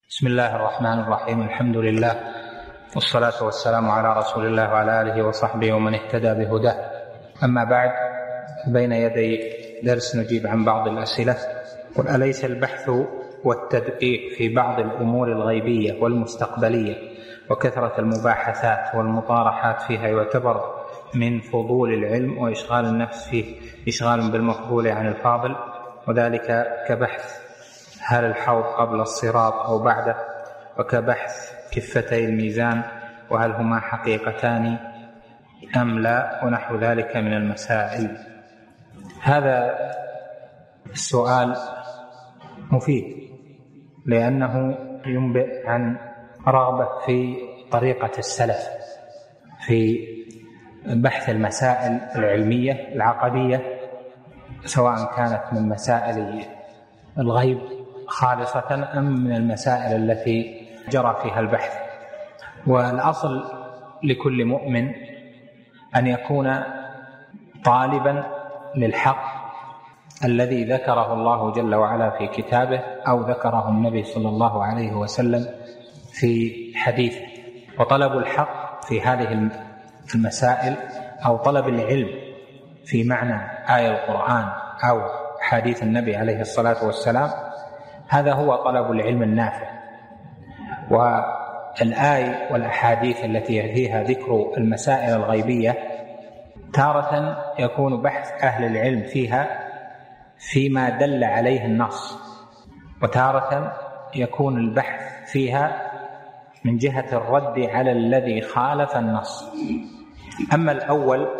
بسم الله الرحمن الرحيم. الحمد لله والصلاة والسلام على رسول الله وعلى آله وصحبه ومن اهتدى بهداه. أما بعد، بين يدي درس نجيب عن بعض الأسئلة. قل: أليس البحث والتدقيق في بعض الأمور الغيبية والمستقبلية وكثرة المباحثات والمطارحات فيها يعتبر من فضول العلم وإشغال النفس فيه إشغال بالمفضول عن الفاضل، وذلك كبحث هل الحوض قبل الصراط أو بعده، وكبحث كفتي الميزان وهل هما حقيقتان أم لا، ونحو ذلك من المسائل. هذا السؤال مفيد لأنه ينبئ عن رغبة في طريقة السلف في بحث المسائل العلمية العقدية، سواء كانت من مسائل الغيب خالصة أم من المسائل التي جرى فيها البحث. والأصل لكل مؤمن أن يكون طالبا للحق الذي ذكره الله جل وعلا في كتابه أو ذكره النبي صلى الله عليه وسلم في حديثه. وطلب الحق في هذه المسائل أو طلب العلم في معنى آية القرآن أو حديث النبي عليه الصلاة والسلام، هذا هو طلب العلم النافع. والآية والأحاديث التي فيها ذكر المسائل الغيبية تارة يكون بحث أهل العلم فيها فيما دل عليه النص، وتارة يكون البحث فيها من جهة الرد على الذي خالف النص. أما الأول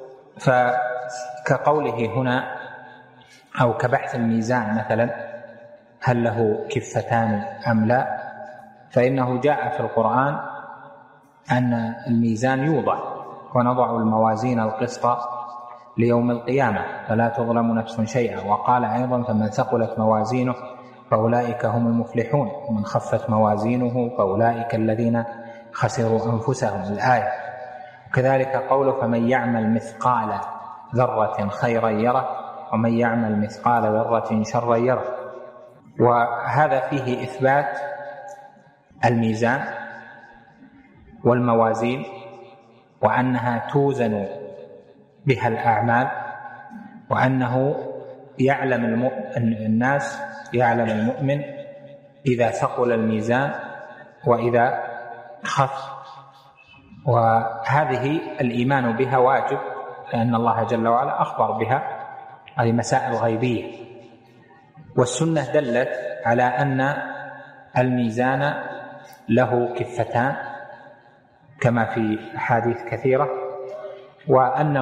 فكقوله هنا أو كبحث الميزان مثلا، هل له كفتان أم لا، فإنه جاء في القرآن أن الميزان يوضع: ونضع الموازين القسط ليوم القيامة فلا تظلم نفس شيئا. وقال أيضا: فمن ثقلت موازينه فأولئك هم المفلحون ومن خفت موازينه فأولئك الذين خسروا أنفسهم، الآية. وكذلك قوله: فمن يعمل مثقال ذرة خيرا يره ومن يعمل مثقال ذرة شرا يره. وهذا فيه إثبات الميزان والموازين وأنها توزن بها الأعمال، وأنه يعلم الناس يعلم المؤمن إذا ثقل الميزان وإذا خف. وهذه الإيمان بها واجب، لأن الله جل وعلا أخبر بها، هذه مسائل غيبية. والسنة دلت على أن الميزان له كفتان كما في أحاديث كثيرة، وأن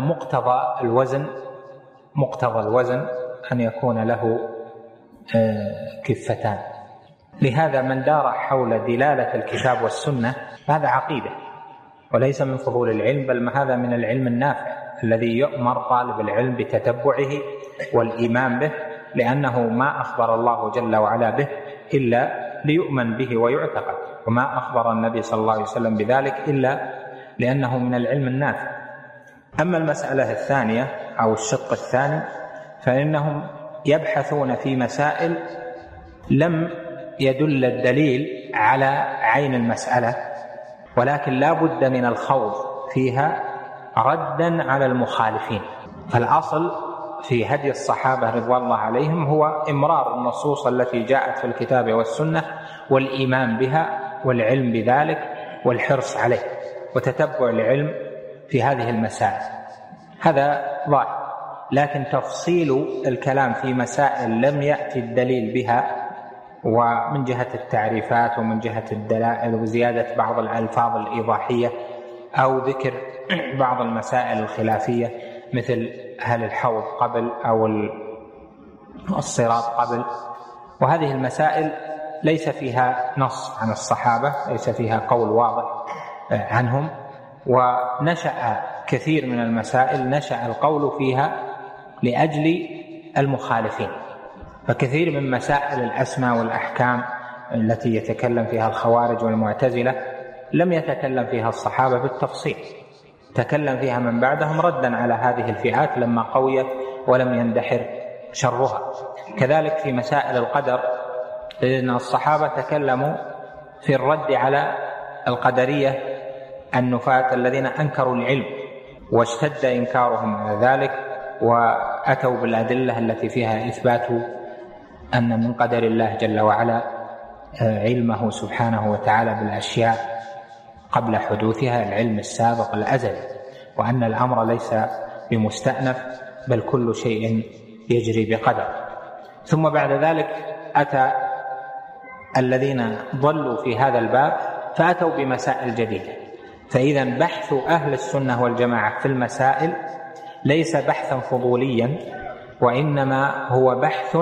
مقتضى الوزن أن يكون له كفتان. لهذا من دار حول دلالة الكتاب والسنة هذا عقيدة وليس من فضول العلم، بل هذا من العلم النافع الذي يؤمر طالب العلم بتتبعه والإيمان به، لأنه ما أخبر الله جل وعلا به إلا ليؤمن به ويعتقد، وما أخبر النبي صلى الله عليه وسلم بذلك إلا لأنه من العلم النافع. أما المسألة الثانية أو الشق الثاني، فإنهم يبحثون في مسائل لم يدل الدليل على عين المسألة، ولكن لا بد من الخوض فيها ردا على المخالفين. فالأصل في هدي الصحابة رضوان الله عليهم هو إمرار النصوص التي جاءت في الكتاب والسنة والإيمان بها والعلم بذلك والحرص عليه وتتبع العلم في هذه المسائل، هذا ظاهر. لكن تفصيل الكلام في مسائل لم يأتي الدليل بها، ومن جهة التعريفات ومن جهة الدلائل وزيادة بعض الألفاظ الإيضاحية أو ذكر بعض المسائل الخلافية مثل هل الحوض قبل أو الصراط قبل، وهذه المسائل ليس فيها نص عن الصحابة، ليس فيها قول واضح عنهم، ونشأ كثير من المسائل نشأ القول فيها لأجل المخالفين. فكثير من مسائل الأسماء والأحكام التي يتكلم فيها الخوارج والمعتزلة لم يتكلم فيها الصحابة بالتفصيل، تكلم فيها من بعدهم ردا على هذه الفئات لما قويت ولم يندحر شرها. كذلك في مسائل القدر، لأن الصحابة تكلموا في الرد على القدرية النفاة الذين أنكروا العلم واشتد إنكارهم على ذلك، وأتوا بالأدلة التي فيها إثبات أن من قدر الله جل وعلا علمه سبحانه وتعالى بالأشياء قبل حدوثها، العلم السابق الأزلي، وأن الأمر ليس بمستأنف بل كل شيء يجري بقدر. ثم بعد ذلك أتى الذين ضلوا في هذا الباب فأتوا بمسائل جديدة. فإذا بحث أهل السنة والجماعة في المسائل ليس بحثا فضوليا، وإنما هو بحث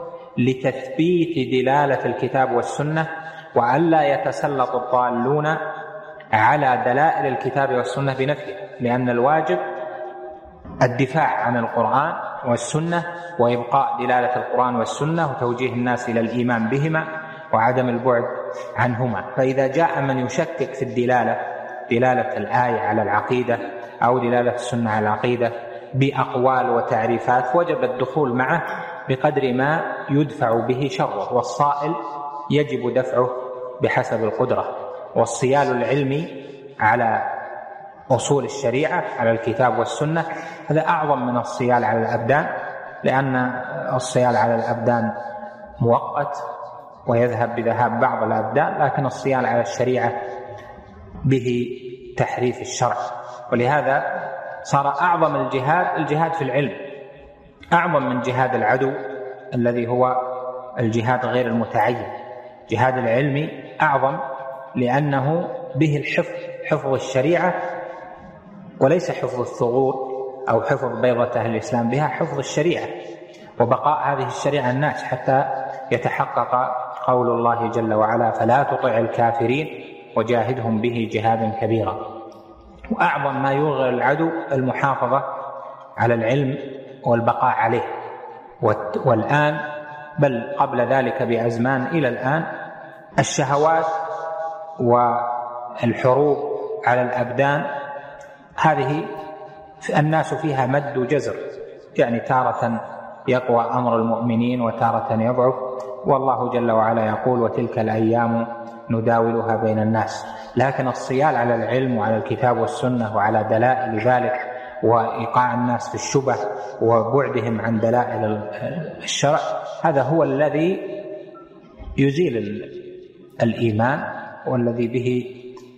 لتثبيت دلالة الكتاب والسنة، وألا يتسلط الضالون على دلائل الكتاب والسنة بنفيه، لأن الواجب الدفاع عن القرآن والسنة وإبقاء دلالة القرآن والسنة وتوجيه الناس إلى الإيمان بهما وعدم البعد عنهما. فإذا جاء من يشكك في دلالة الآية على العقيدة أو دلالة السنة على العقيدة بأقوال وتعريفات، وجب الدخول معه بقدر ما يدفع به شره، والصائل يجب دفعه بحسب القدرة. والصيال العلمي على أصول الشريعة على الكتاب والسنة هذا أعظم من الصيال على الأبدان، لأن الصيال على الأبدان مؤقت ويذهب بذهاب بعض الأبدان، لكن الصيال على الشريعة به تحريف الشرع. ولهذا صار أعظم الجهاد في العلم، أعظم من جهاد العدو الذي هو الجهاد غير المتعين. جهاد العلم أعظم لأنه به حفظ الشريعة، وليس حفظ الثغور أو حفظ بيضة أهل الإسلام بها، حفظ الشريعة وبقاء هذه الشريعة الناس حتى يتحقق قول الله جل وعلا: فلا تطع الكافرين وجاهدهم به جهادا كبيرا. وأعظم ما يرغب العدو المحافظة على العلم والبقاء عليه. والآن بل قبل ذلك بأزمان إلى الآن الشهوات والحروب على الأبدان هذه الناس فيها مد وجزر، يعني تارة يقوى أمر المؤمنين وتارة يضعف، والله جل وعلا يقول: وتلك الأيام نداولها بين الناس. لكن الصيال على العلم وعلى الكتاب والسنة وعلى دلائل ذلك وإيقاع الناس في الشبه وبعدهم عن دلائل الشرع، هذا هو الذي يزيل الإيمان، والذي به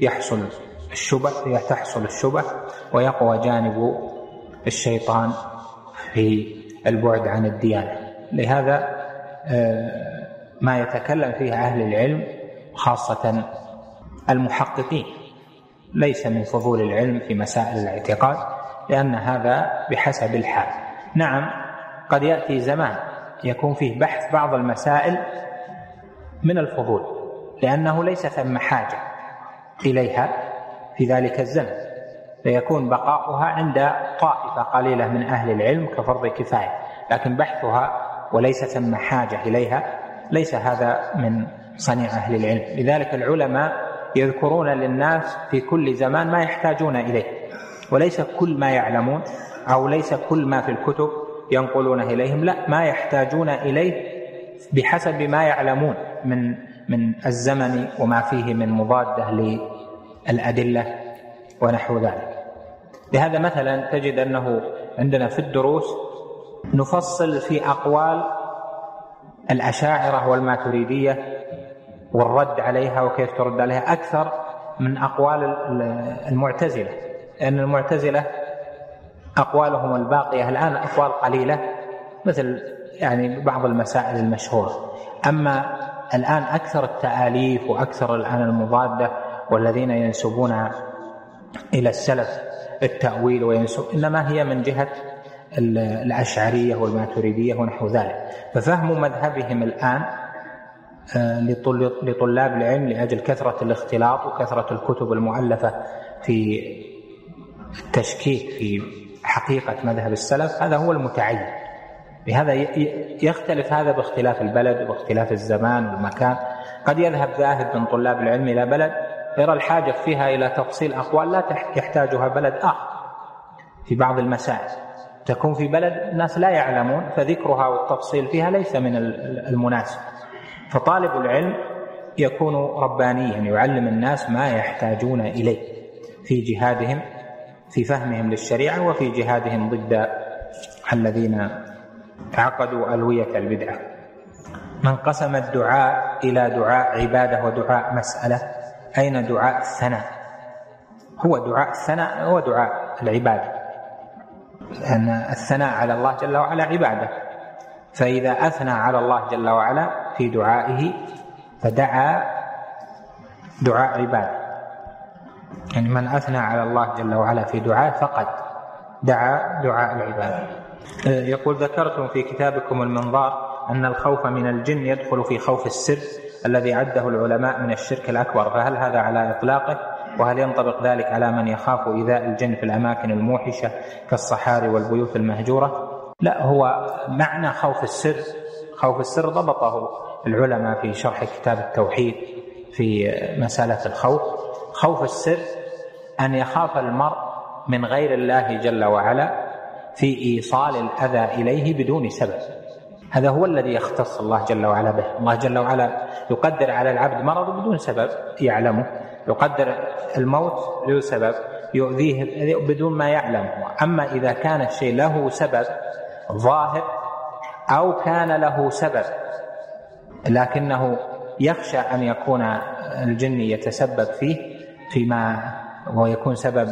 تحصل الشبه ويقوى جانب الشيطان في البعد عن الديانة. لهذا ما يتكلم فيه أهل العلم خاصة المحققين ليس من فضول العلم في مسائل الاعتقاد، لأن هذا بحسب الحال. نعم، قد يأتي زمان يكون فيه بحث بعض المسائل من الفضول، لأنه ليس ثم حاجة إليها في ذلك الزمن، فيكون بقاؤها عند طائفة قليلة من أهل العلم كفرض كفاية، لكن بحثها وليس ثم حاجة إليها ليس هذا من صنيع أهل العلم. لذلك العلماء يذكرون للناس في كل زمان ما يحتاجون إليه، وليس كل ما يعلمون أو ليس كل ما في الكتب ينقلونه إليهم، لا، ما يحتاجون إليه بحسب ما يعلمون من الزمن وما فيه من مضادة للأدلة ونحو ذلك. لهذا مثلا تجد أنه عندنا في الدروس نفصل في أقوال الأشاعرة والماتريدية والرد عليها وكيف ترد عليها أكثر من أقوال المعتزلة، لأن المعتزلة أقوالهم الباقية الآن أقوال قليلة مثل يعني بعض المسائل المشهورة. أما الآن أكثر التآليف وأكثر الآن المضادة والذين ينسبون إلى السلف التأويل إنما هي من جهة الأشعرية والماتريدية ونحو ذلك. ففهم مذهبهم الآن لطلاب العلم لأجل كثرة الاختلاط وكثرة الكتب المؤلفة في التشكيك في حقيقة مذهب السلف، هذا هو المتعين. بهذا يختلف هذا باختلاف البلد واختلاف الزمان والمكان. قد يذهب ذاهب من طلاب العلم إلى بلد يرى الحاجة فيها إلى تفصيل أقوال لا يحتاجها بلد آخر في بعض المسائل، تكون في بلد الناس لا يعلمون فذكرها والتفصيل فيها ليس من المناسب. فطالب العلم يكون ربانيا يعلم الناس ما يحتاجون إليه في جهادهم في فهمهم للشريعة وفي جهادهم ضد الذين عقدوا ألوية البدعة. من قسم الدعاء إلى دعاء عبادة ودعاء مسألة، أين دعاء الثناء؟ هو دعاء الثناء هو دعاء العبادة، لأن الثناء على الله جل وعلا عبادة، فإذا أثنى على الله جل وعلا في دعائه فدعا دعاء عبادة، يعني من أثنى على الله جل وعلا في دعائه فقد دعا دعاء العبادة. يقول ذكرتم في كتابكم المنظار أن الخوف من الجن يدخل في خوف السر الذي عده العلماء من الشرك الأكبر، فهل هذا على إطلاقه؟ وهل ينطبق ذلك على من يخاف إيذاء الجن في الأماكن الموحشة كالصحاري والبيوت المهجورة؟ لا، هو معنى خوف السر، خوف السر ضبطه العلماء في شرح كتاب التوحيد في مسألة الخوف. خوف السر أن يخاف المرء من غير الله جل وعلا في إيصال الأذى إليه بدون سبب، هذا هو الذي يختص الله جل وعلا به. الله جل وعلا يقدر على العبد مرض بدون سبب يعلمه، يقدر الموت له سبب يؤذيه بدون ما يعلمه. أما إذا كان الشيء له سبب ظاهر أو كان له سبب لكنه يخشى أن يكون الجن يتسبب فيه فيما ويكون سبب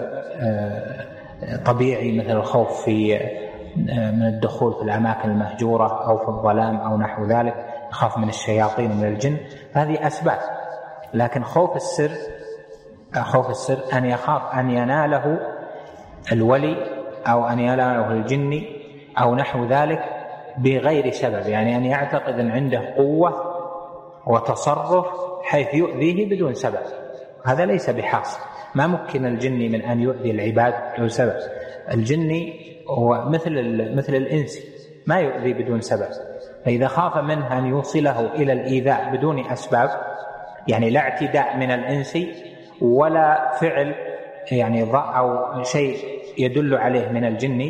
طبيعي مثل الخوف من الدخول في الأماكن المهجورة أو في الظلام أو نحو ذلك، يخاف من الشياطين ومن الجن، هذه أسباب. لكن خوف السر أن يخاف أن يناله الولي أو أن يناله الجن أو نحو ذلك بغير سبب، يعني أن يعتقد أن عنده قوة وتصرف حيث يؤذيه بدون سبب، هذا ليس بحاصل. ما ممكن الجن من أن يؤذي العباد بدون سبب. الجن هو مثل الإنس ما يؤذي بدون سبب، فإذا خاف منه أن يوصله إلى الإيذاء بدون أسباب، يعني لا اعتداء من الإنس ولا فعل يعني أو شيء يدل عليه من الجن،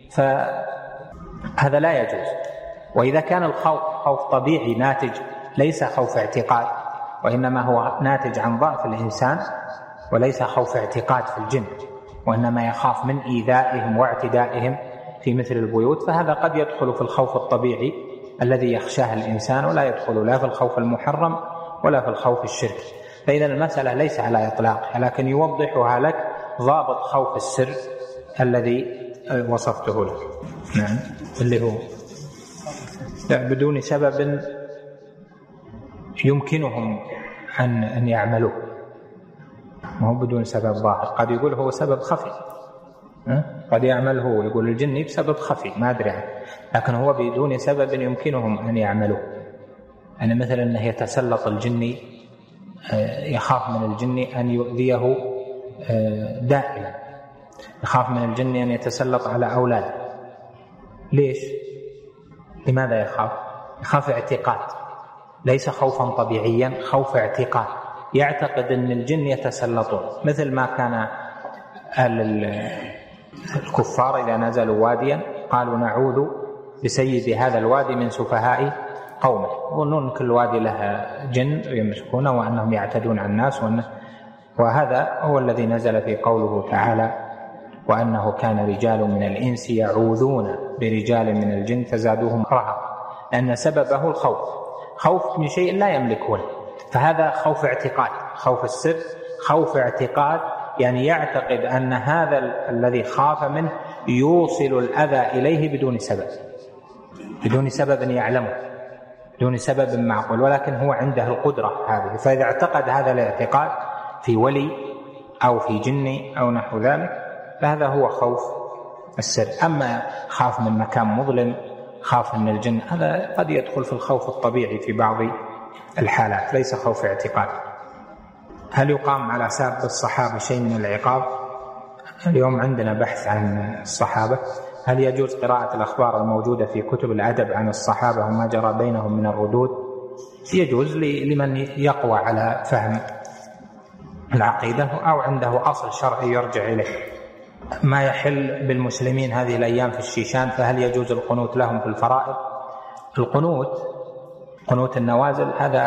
فهذا لا يجوز. وإذا كان الخوف خوف طبيعي ناتج ليس خوف اعتقاد، وإنما هو ناتج عن ضعف الإنسان وليس خوف اعتقاد في الجن، وإنما يخاف من إيذائهم واعتدائهم في مثل البيوت، فهذا قد يدخل في الخوف الطبيعي الذي يخشاه الإنسان، ولا يدخل لا في الخوف المحرم ولا في الخوف الشركي. فإذا المسألة ليس على إطلاقها، لكن يوضحها لك ضابط خوف السر الذي وصفته لك. نعم، اللي هو بدون سبب يمكنهم أن يعملوه، ما هو بدون سبب ظاهر. قد يقول هو سبب خفي، قد يعمل هو يقول الجن بسبب خفي ما أدري عنه، لكن هو بدون سبب يمكنهم أن يعملوه. يعني مثلا أنه يتسلط الجن، يخاف من الجن أن يؤذيه دائما، يخاف من الجن أن يتسلط على أولاده. ليش؟ لماذا يخاف؟ يخاف اعتقاد، ليس خوفا طبيعيا، خوف اعتقاد، يعتقد أن الجن يتسلطون، مثل ما كان الكفار إذا نزلوا واديا قالوا نعوذ بسيد هذا الوادي من سفهاء قومه، يظنون كل وادي له جن يمسكونه وأنهم يعتدون على الناس، وهذا هو الذي نزل في قوله تعالى وأنه كان رجال من الإنس يعوذون برجال من الجن فزادوهم رهقا، لأن سببه الخوف، خوف من شيء لا يملكونه، فهذا خوف اعتقاد. خوف السر خوف اعتقاد، يعني يعتقد أن هذا الذي خاف منه يوصل الأذى إليه بدون سبب يعلمه، بدون سبب معقول، ولكن هو عنده القدرة هذه. فإذا اعتقد هذا الاعتقاد في ولي أو في جن أو نحو ذلك فهذا هو خوف السر. أما خاف من مكان مظلم، خاف من الجن، هذا قد يدخل في الخوف الطبيعي في بعض الحالات، ليس خوف اعتقاد. هل يقام على ساب الصحابة شيء من العقاب؟ اليوم عندنا بحث عن الصحابة، هل يجوز قراءة الأخبار الموجودة في كتب الأدب عن الصحابة وما جرى بينهم من الردود؟ يجوز لمن يقوى على فهم العقيدة أو عنده أصل شرعي يرجع إليه. ما يحل بالمسلمين هذه الأيام في الشيشان، فهل يجوز القنوت لهم في الفرائض؟ القنوت، قنوت النوازل، هذا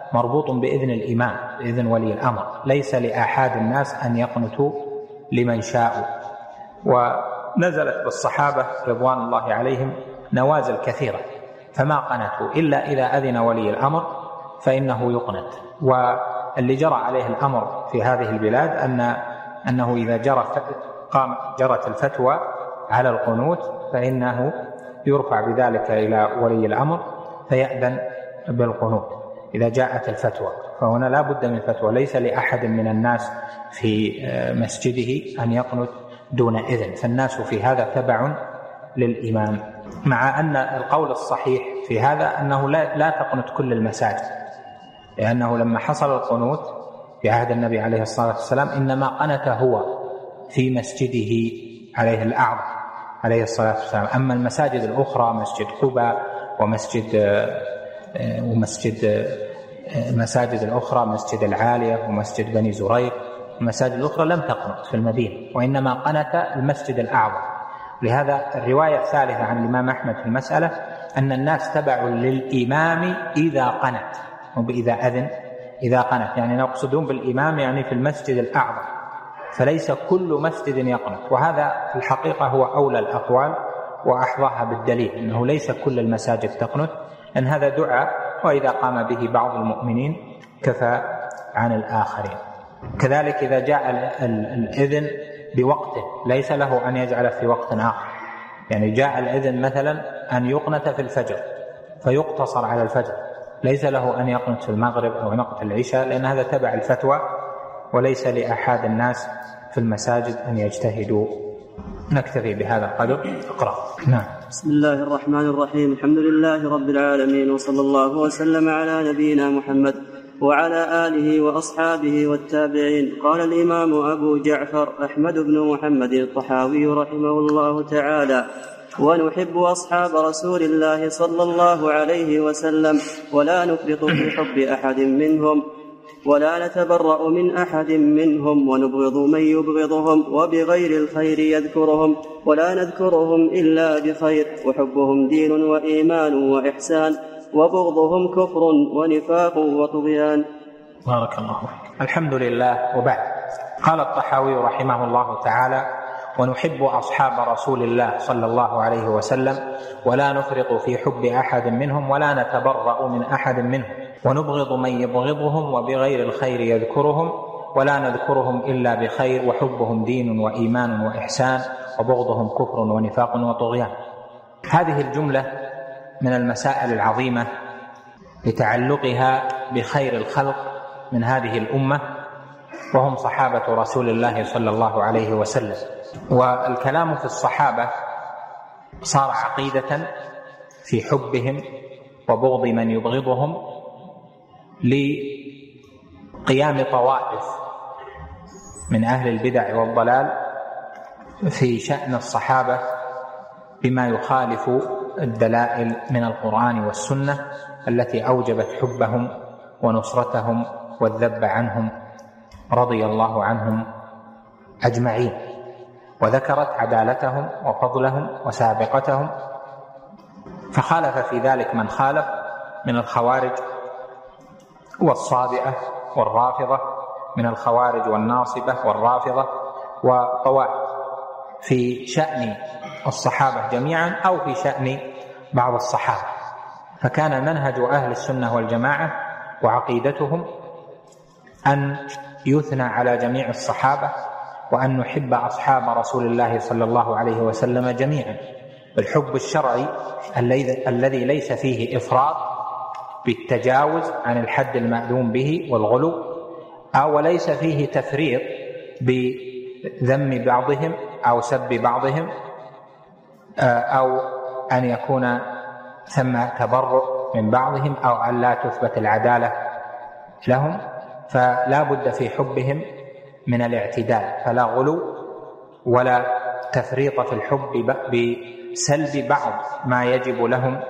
مربوط بإذن الإمام، بإذن ولي الأمر، ليس لآحاد الناس أن يقنتوا لمن شاءوا. ونزلت بالصحابة رضوان الله عليهم نوازل كثيرة، فما قنتوا إلا إذا أذن ولي الأمر فإنه يقنت. واللي جرى عليه الأمر في هذه البلاد أنه إذا جرت الفتوى على القنوت فإنه يرفع بذلك إلى ولي الأمر فيأذن بالقنوت إذا جاءت الفتوى. فهنا لا بد من فتوى، ليس لأحد من الناس في مسجده أن يقنت دون إذن، فالناس في هذا تبع للإمام. مع أن القول الصحيح في هذا أنه لا تقنت كل المساجد، لأنه لما حصل القنوت في عهد النبي عليه الصلاة والسلام إنما قنت هو في مسجده عليه الأعظم عليه الصلاة والسلام. أما المساجد الأخرى مسجد قباء مساجد الأخرى مسجد العالية ومسجد بني زريق، المساجد الأخرى لم تقنت في المدينة، وإنما قنت المسجد الأعظم. لهذا الرواية الثالثة عن الإمام أحمد في المسألة أن الناس تبع للإمام إذا قنت، وإذا أذن إذا قنت، يعني نقصدون بالإمام يعني في المسجد الأعظم، فليس كل مسجد يقنت. وهذا في الحقيقة هو أولى الأقوال وأحظاها بالدليل، أنه ليس كل المساجد تقنت، أن هذا دعاء وإذا قام به بعض المؤمنين كفى عن الآخرين. كذلك إذا جاء الإذن بوقته ليس له أن يجعل في وقت آخر، يعني جاء الإذن مثلا أن يقنت في الفجر فيقتصر على الفجر، ليس له أن يقنت في المغرب أو يقنت العشاء، لأن هذا تبع الفتوى وليس لأحد الناس في المساجد أن يجتهدوا. نكتفي بهذا القدر. اقرأ. نعم. بسم الله الرحمن الرحيم. الحمد لله رب العالمين، وصلى الله وسلم على نبينا محمد وعلى آله وأصحابه والتابعين. قال الإمام أبو جعفر أحمد بن محمد الطحاوي رحمه الله تعالى: ونحب أصحاب رسول الله صلى الله عليه وسلم ولا نفرط في حب أحد منهم ولا نتبرأ من أحد منهم ونبغض من يبغضهم وبغير الخير يذكرهم ولا نذكرهم إلا بخير، وحبهم دين وإيمان وإحسان وبغضهم كفر ونفاق وطغيان. بارك الله فيك. الحمد لله. وبعد، قال الطحاوي رحمه الله تعالى: ونحب أصحاب رسول الله صلى الله عليه وسلم ولا نفرط في حب أحد منهم ولا نتبرأ من أحد منهم ونبغض من يبغضهم وبغير الخير يذكرهم ولا نذكرهم إلا بخير، وحبهم دين وإيمان وإحسان وبغضهم كفر ونفاق وطغيان. هذه الجملة من المسائل العظيمة لتعلقها بخير الخلق من هذه الأمة، وهم صحابة رسول الله صلى الله عليه وسلم. والكلام في الصحابة صار عقيدة في حبهم وبغض من يبغضهم لقيام طوائف من أهل البدع والضلال في شأن الصحابة بما يخالف الدلائل من القرآن والسنة التي أوجبت حبهم ونصرتهم والذب عنهم رضي الله عنهم أجمعين، وذكرت عدالتهم وفضلهم وسابقتهم. فخالف في ذلك من خالف من الخوارج والصابئة والرافضة، من الخوارج والناصبة والرافضة وطوائف في شأن الصحابة جميعا أو في شأن بعض الصحابة. فكان منهج أهل السنة والجماعة وعقيدتهم أن يثنى على جميع الصحابة وأن نحب أصحاب رسول الله صلى الله عليه وسلم جميعا بالحب الشرعي الذي ليس فيه إفراط بالتجاوز عن الحد المأذون به والغلو، أو ليس فيه تفريط بذم بعضهم أو سب بعضهم، أو أن يكون ثم تبرؤ من بعضهم، أو أن لا تثبت العدالة لهم. فلا بد في حبهم من الاعتدال، فلا غلو ولا تفريط في الحب بسلب بعض ما يجب لهم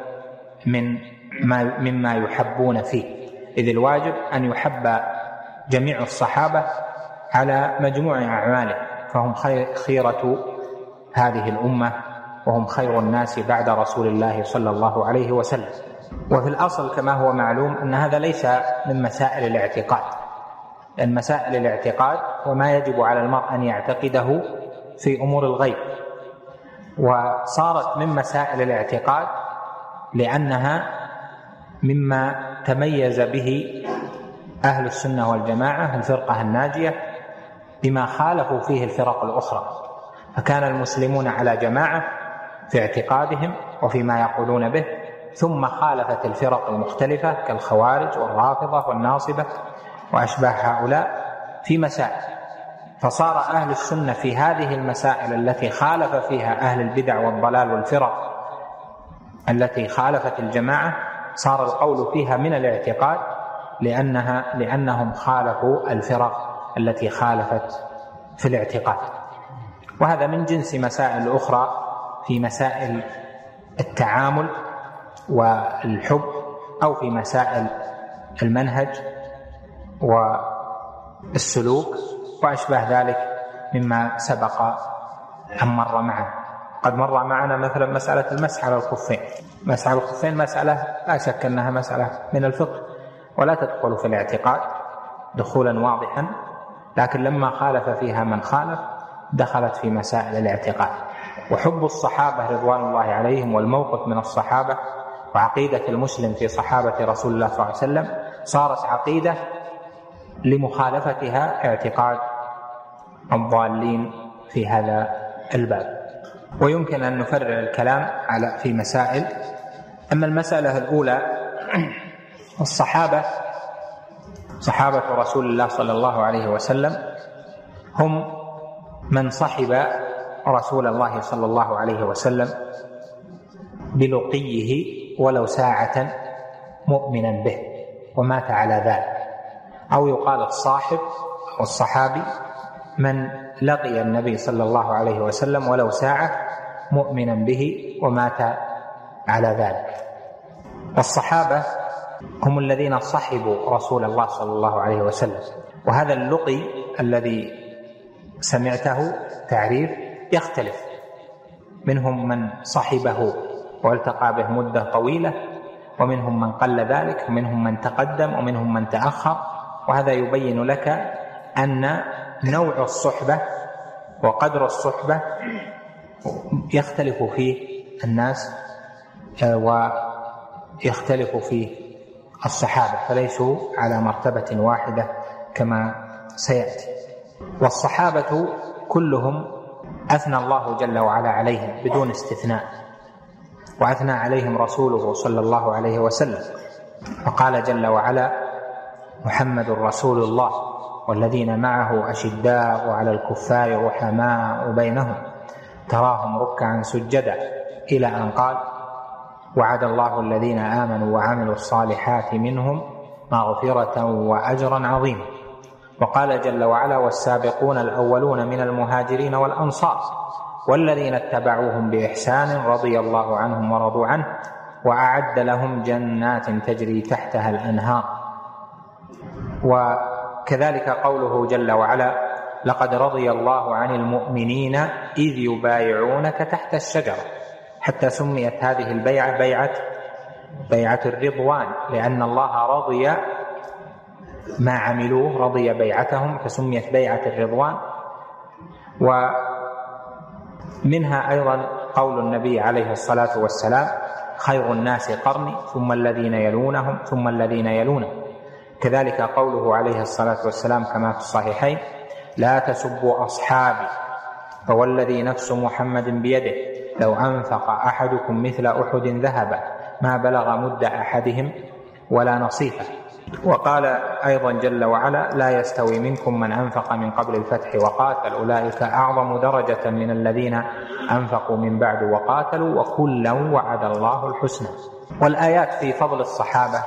مما يحبون فيه، إذ الواجب أن يحب جميع الصحابة على مجموع أعماله، فهم خيرة هذه الأمة وهم خير الناس بعد رسول الله صلى الله عليه وسلم. وفي الأصل كما هو معلوم أن هذا ليس من مسائل الاعتقاد، لأن مسائل الاعتقاد وما يجب على المرء أن يعتقده في أمور الغيب، وصارت من مسائل الاعتقاد لأنها مما تميز به أهل السنة والجماعة الفرقة الناجية بما خالفوا فيه الفرق الأخرى، فكان المسلمون على جماعة في اعتقادهم وفيما يقولون به، ثم خالفت الفرق المختلفة كالخوارج والرافضة والناصبة وأشباه هؤلاء في مسائل، فصار أهل السنة في هذه المسائل التي خالف فيها أهل البدع والضلال والفرق التي خالفت الجماعة صار القول فيها من الاعتقاد لأنهم خالفوا الفرق التي خالفت في الاعتقاد. وهذا من جنس مسائل أخرى في مسائل التعامل والحب أو في مسائل المنهج والسلوك وأشباه ذلك مما سبق أن مر معنا. قد مر معنا مثلا مسألة المسح على الخفين. مسح على الخفين مسألة لا شك أنها مسألة من الفقه ولا تدخل في الاعتقاد دخولا واضحا، لكن لما خالف فيها من خالف دخلت في مسائل الاعتقاد. وحب الصحابة رضوان الله عليهم والموقف من الصحابة وعقيدة المسلم في صحابة رسول الله صلى الله عليه وسلم صارت عقيدة لمخالفتها اعتقاد الضالين في هذا الباب. ويمكن أن نفرع الكلام في مسائل. أما المسألة الأولى، الصحابة صحابة رسول الله صلى الله عليه وسلم هم من صحب رسول الله صلى الله عليه وسلم بلقيه ولو ساعة مؤمنا به ومات على ذلك، أو يقال الصاحب والصحابي من لقي النبي صلى الله عليه وسلم ولو ساعة مؤمنا به ومات على ذلك. والصحابة هم الذين صحبوا رسول الله صلى الله عليه وسلم. وهذا اللقي الذي سمعته تعريف يختلف، منهم من صحبه والتقى به مدة طويلة، ومنهم من قل ذلك، ومنهم من تقدم، ومنهم من تأخر. وهذا يبين لك أن نوع الصحبة وقدر الصحبة يختلف فيه الناس ويختلف فيه الصحابة، فليسوا على مرتبة واحدة كما سيأتي. والصحابة كلهم أثنى الله جل وعلا عليهم بدون استثناء، وأثنى عليهم رسوله صلى الله عليه وسلم، فقال جل وعلا: محمد رسول الله والذين معه أشداء على الكفار رحماء بينهم تراهم ركعا سجدا، إلى أن قال: وعد الله الذين آمنوا وعملوا الصالحات منهم مغفرة وأجرا عظيما. وقال جل وعلا: والسابقون الأولون من المهاجرين والأنصار والذين اتبعوهم بإحسان رضي الله عنهم ورضوا عنه وأعد لهم جنات تجري تحتها الأنهار. وكذلك قوله جل وعلا: لقد رضي الله عن المؤمنين إذ يبايعونك تحت الشجرة، حتى سميت هذه البيعة بيعة الرضوان، لأن الله رضي ما عملوه، رضي بيعتهم فسميت بيعة الرضوان. ومنها أيضا قول النبي عليه الصلاة والسلام: خير الناس قرني ثم الذين يلونهم ثم الذين يلونهم. كذلك قوله عليه الصلاة والسلام كما في الصحيحين: لا تسبوا أصحابي فوالذي نفس محمد بيده لو أنفق أحدكم مثل أحد ذهبا ما بلغ مد أحدهم ولا نصيفه. وقال أيضا جل وعلا: لا يستوي منكم من أنفق من قبل الفتح وقاتل أولئك أعظم درجة من الذين أنفقوا من بعد وقاتلوا وكلا وعد الله الحسنى. والآيات في فضل الصحابة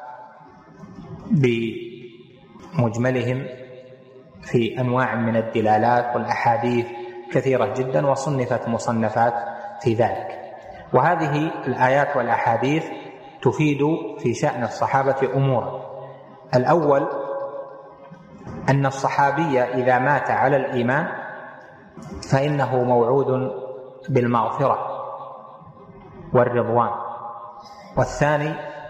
بمجملهم في أنواع من الدلالات والأحاديث كثيرة جدا، وصنفت مصنفات في ذلك. وهذه الآيات والأحاديث تفيد في شأن الصحابة أمورا. الأول أن الصحابي إذا مات على الإيمان فإنه موعود بالمغفرة والرضوان. والثاني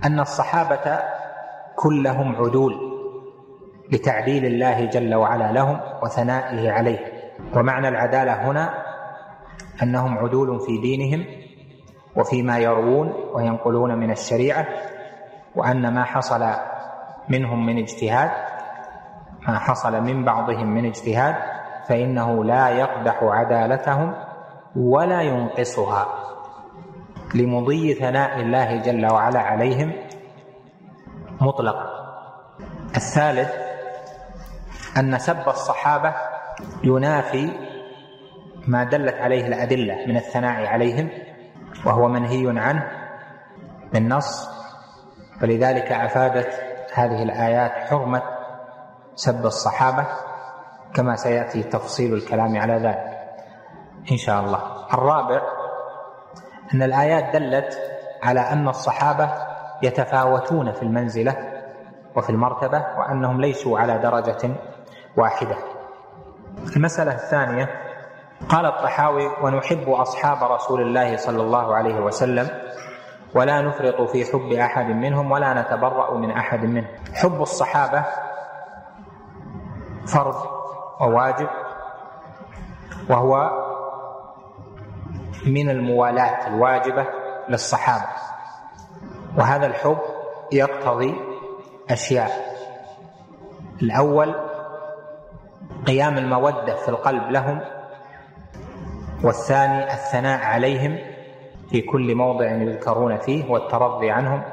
أن الصحابة كلهم عدول لتعديل الله جل وعلا لهم وثنائه عليهم. ومعنى العدالة هنا أنهم عدول في دينهم وفيما يروون وينقلون من الشريعة، وأن ما حصل منهم من اجتهاد، ما حصل من بعضهم من اجتهاد، فإنه لا يقدح عدالتهم ولا ينقصها لمضي ثناء الله جل وعلا عليهم مطلقا. الثالث أن سب الصحابة ينافي ما دلت عليه الأدلة من الثناء عليهم، وهو منهي عنه بالنص، فلذلك أفادت هذه الآيات حرمة سب الصحابة، كما سيأتي تفصيل الكلام على ذلك إن شاء الله. الرابع أن الآيات دلت على أن الصحابة يتفاوتون في المنزلة وفي المرتبة، وأنهم ليسوا على درجة واحدة. المسألة الثانية قال الطحاوي: ونحب أصحاب رسول الله صلى الله عليه وسلم ولا نفرط في حب أحد منهم ولا نتبرأ من أحد منهم. حب الصحابة فرض وواجب، وهو من الموالاة الواجبة للصحابة، وهذا الحب يقتضي أشياء. الأول قيام المودة في القلب لهم، والثاني الثناء عليهم في كل موضع يذكرون فيه والترضي عنهم،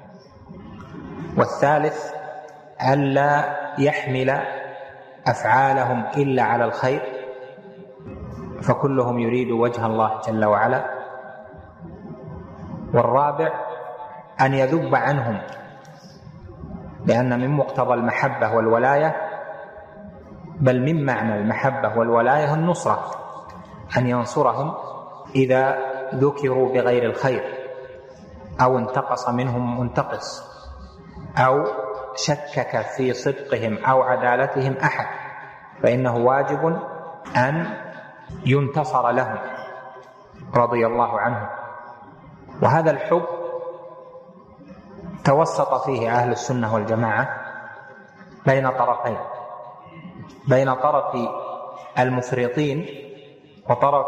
والثالث ألا يحمل أفعالهم إلا على الخير، فكلهم يريد وجه الله جل وعلا، والرابع أن يذب عنهم، لأن من مقتضى المحبة والولاية، بل من معنى المحبة والولاية النصرة، أن ينصرهم إذا ذكروا بغير الخير أو انتقص منهم منتقص أو شكك في صدقهم أو عدالتهم أحد، فإنه واجب أن ينتصر لهم رضي الله عنهم. وهذا الحب توسط فيه أهل السنة والجماعة بين طرفين، بين طرف المفرطين وطرف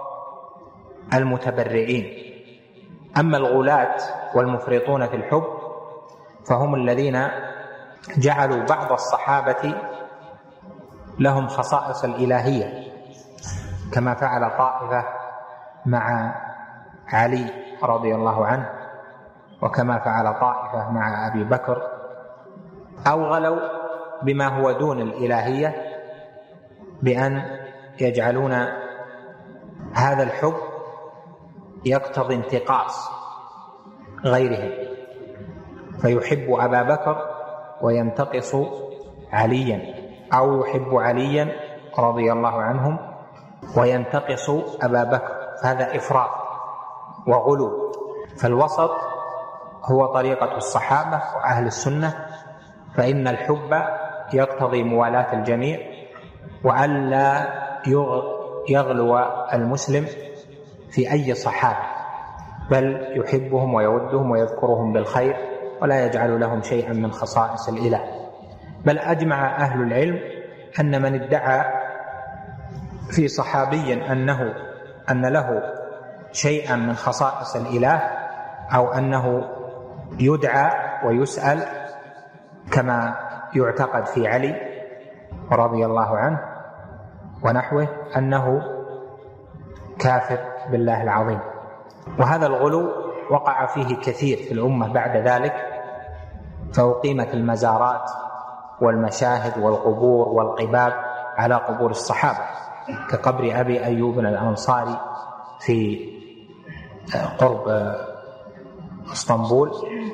المتبرئين. أما الغلاة والمفرطون في الحب فهم الذين جعلوا بعض الصحابة لهم خصائص الإلهية، كما فعل طائفة مع علي رضي الله عنه، وكما فعل طائفة مع أبي بكر، أو غلوا بما هو دون الإلهية بأن يجعلون هذا الحب يقتضي انتقاص غيرهم، فيحب أبا بكر وينتقص عليا، أو يحب عليا رضي الله عنهم وينتقص أبا بكر، فهذا إفراط وغلو. فالوسط هو طريقة الصحابة وأهل السنة، فإن الحب يقتضي موالاة الجميع، وألا يغلو المسلم في أي صحابة، بل يحبهم ويودهم ويذكرهم بالخير ولا يجعل لهم شيئا من خصائص الإله. بل أجمع أهل العلم أن من ادعى في صحابي أن له شيئا من خصائص الإله، أو أنه يدعى ويسأل كما يعتقد في علي رضي الله عنه ونحوه، أنه كافر بالله العظيم. وهذا الغلو وقع فيه كثير في الأمة بعد ذلك، فأقيمت المزارات والمشاهد والقبور والقباب على قبور الصحابة، كقبر أبي أيوب الأنصاري في قرب اسطنبول،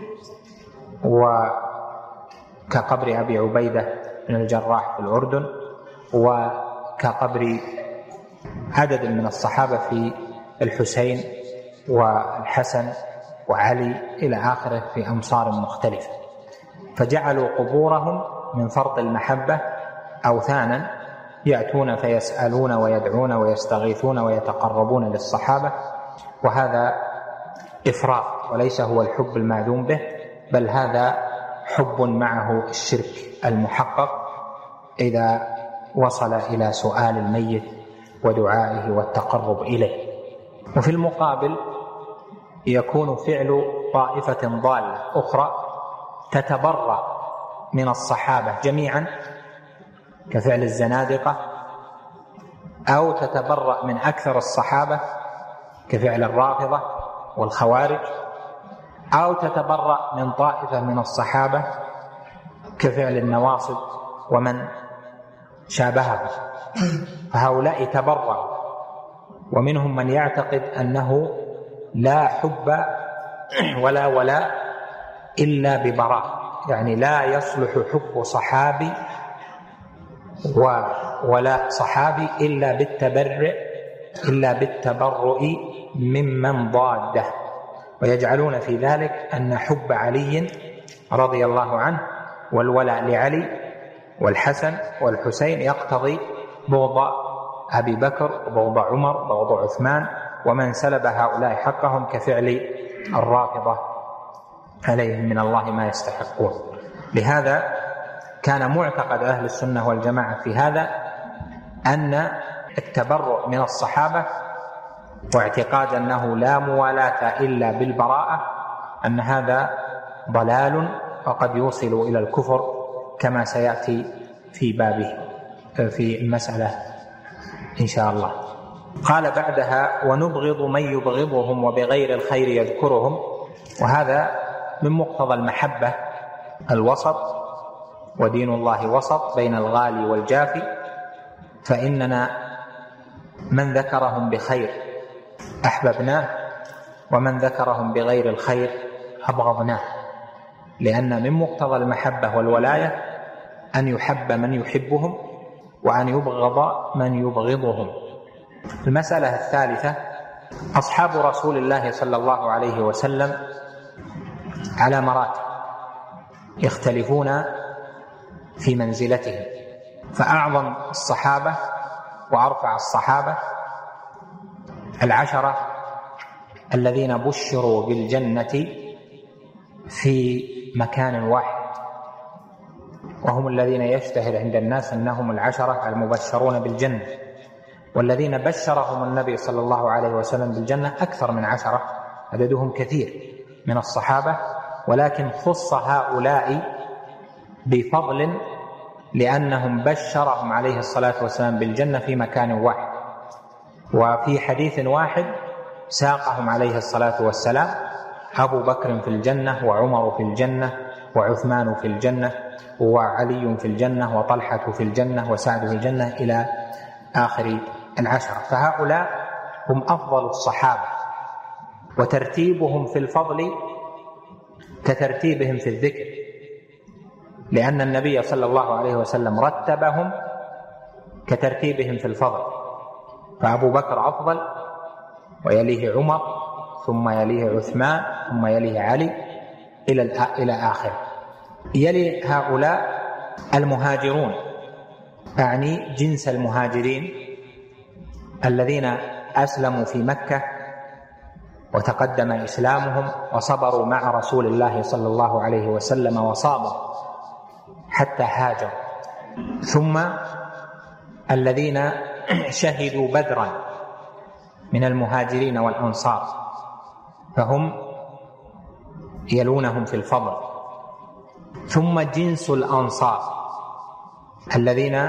وكقبر أبي عبيدة بن الجراح في الأردن، وكقبر عدد من الصحابة في الحسين والحسن وعلي إلى آخره في أمصار مختلفة. فجعلوا قبورهم من فرط المحبة أوثانا، يأتون فيسألون ويدعون ويستغيثون ويتقربون للصحابة، وهذا إفراط وليس هو الحب الماذوم به، بل هذا حب معه الشرك المحقق إذا وصل إلى سؤال الميت ودعائه والتقرب إليه. وفي المقابل يكون فعل طائفة ضالة أخرى تتبرأ من الصحابة جميعا كفعل الزنادقة، أو تتبرأ من أكثر الصحابة كفعل الرافضة والخوارج، أو تتبرأ من طائفة من الصحابة كفعل النواصب ومن شابهه، فهؤلاء تبرأ. ومنهم من يعتقد أنه لا حب ولا ولاء إلا ببراء، يعني لا يصلح حب صحابي وولاء صحابي إلا بالتبرؤ ممن ضاده، ويجعلون في ذلك أن حب علي رضي الله عنه والولاء لعلي والحسن والحسين يقتضي بغض أبي بكر وبغض عمر وبغض عثمان ومن سلب هؤلاء حقهم كفعل الرافضة عليهم من الله ما يستحقون. لهذا كان معتقد أهل السنة والجماعة في هذا أن التبرؤ من الصحابة واعتقاد أنه لا موالاة إلا بالبراءة أن هذا ضلال وقد يوصل إلى الكفر كما سيأتي في بابه في المسألة إن شاء الله. قال بعدها: ونبغض من يبغضهم وبغير الخير يذكرهم. وهذا من مقتضى المحبة الوسط، ودين الله وسط بين الغالي والجافي، فإننا من ذكرهم بخير أحببناه ومن ذكرهم بغير الخير أبغضناه، لأن من مقتضى المحبة والولاية أن يحب من يحبهم وأن يبغض من يبغضهم. المسألة الثالثة: أصحاب رسول الله صلى الله عليه وسلم على مراتب يختلفون في منزلتهم، فأعظم الصحابة وأرفع الصحابة 10 الذين بشروا بالجنة في مكان واحد، وهم الذين يشتهر عند الناس أنهم 10 المبشرون بالجنة، والذين بشرهم النبي صلى الله عليه وسلم بالجنة أكثر من 10، عددهم كثير من الصحابة، ولكن خص هؤلاء بفضل لأنهم بشرهم عليه الصلاة والسلام بالجنة في مكان واحد، وفي حديث واحد ساقهم عليه الصلاة والسلام: أبو بكر في الجنة، وعمر في الجنة، وعثمان في الجنة، وعلي في الجنة، وطلحة في الجنة، وسعد في الجنة، إلى آخر 10. فهؤلاء هم أفضل الصحابة، وترتيبهم في الفضل كترتيبهم في الذكر، لأن النبي صلى الله عليه وسلم رتبهم كترتيبهم في الفضل، فأبو بكر أفضل، ويليه عمر، ثم يليه عثمان، ثم يليه علي، إلى آخر. يلي هؤلاء المهاجرون، أعني جنس المهاجرين الذين أسلموا في مكة وتقدم إسلامهم وصبروا مع رسول الله صلى الله عليه وسلم وصابروا حتى هاجروا، ثم الذين شهدوا بدرا من المهاجرين والأنصار، فهم يلونهم في الفضل، ثم جنس الأنصار الذين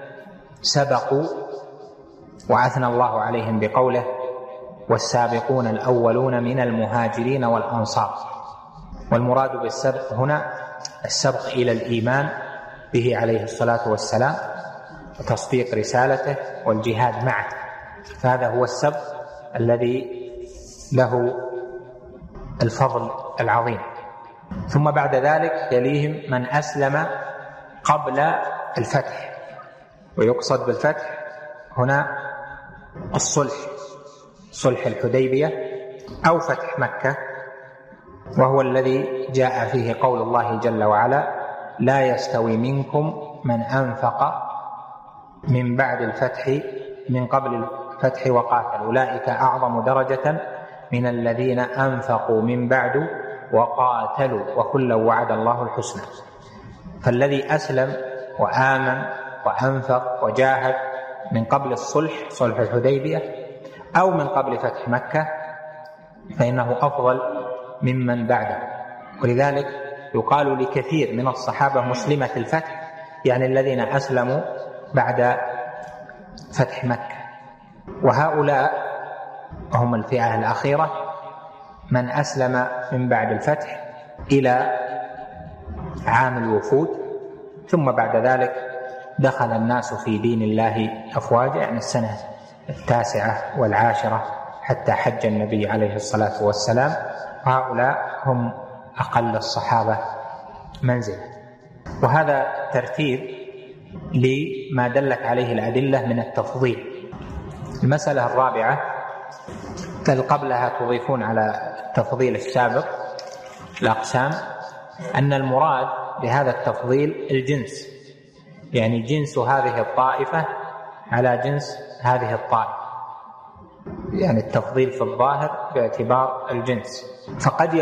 سبقوا وأثنى الله عليهم بقوله: والسابقون الأولون من المهاجرين والأنصار. والمراد بالسبق هنا السبق إلى الإيمان به عليه الصلاة والسلام وتصديق رسالته والجهاد معه، فهذا هو السبق الذي له الفضل العظيم. ثم بعد ذلك يليهم من أسلم قبل الفتح، ويقصد بالفتح هنا الصلح، صلح الحديبية أو فتح مكة، وهو الذي جاء فيه قول الله جل وعلا: لا يستوي منكم من أنفق من بعد الفتح من قبل الفتح وقاتل، أولئك أعظم درجة من الذين أنفقوا من بعد وقاتلوا وكلا وعد الله الحسنى. فالذي أسلم وآمن وأنفق وجاهد من قبل الصلح، صلح الحديبية، أو من قبل فتح مكة، فإنه أفضل ممن بعده. ولذلك يقال لكثير من الصحابة مسلمة الفتح، يعني الذين أسلموا بعد فتح مكة. وهؤلاء هم الفئة الأخيرة من أسلم من بعد الفتح إلى عام الوفود، ثم بعد ذلك دخل الناس في دين الله أفواجا، يعني السنة 9 و10 حتى حج النبي عليه الصلاة والسلام. هؤلاء هم أقل الصحابة منزلة. وهذا ترتيب لما دلت عليه الأدلة من التفضيل. المسألة الرابعة، بل قبلها تضيفون على التفضيل السابق الأقسام، أن المراد بهذا التفضيل الجنس، يعني جنس هذه الطائفة على جنس هذه الطائفة، يعني التفضيل في الظاهر باعتبار الجنس. فقد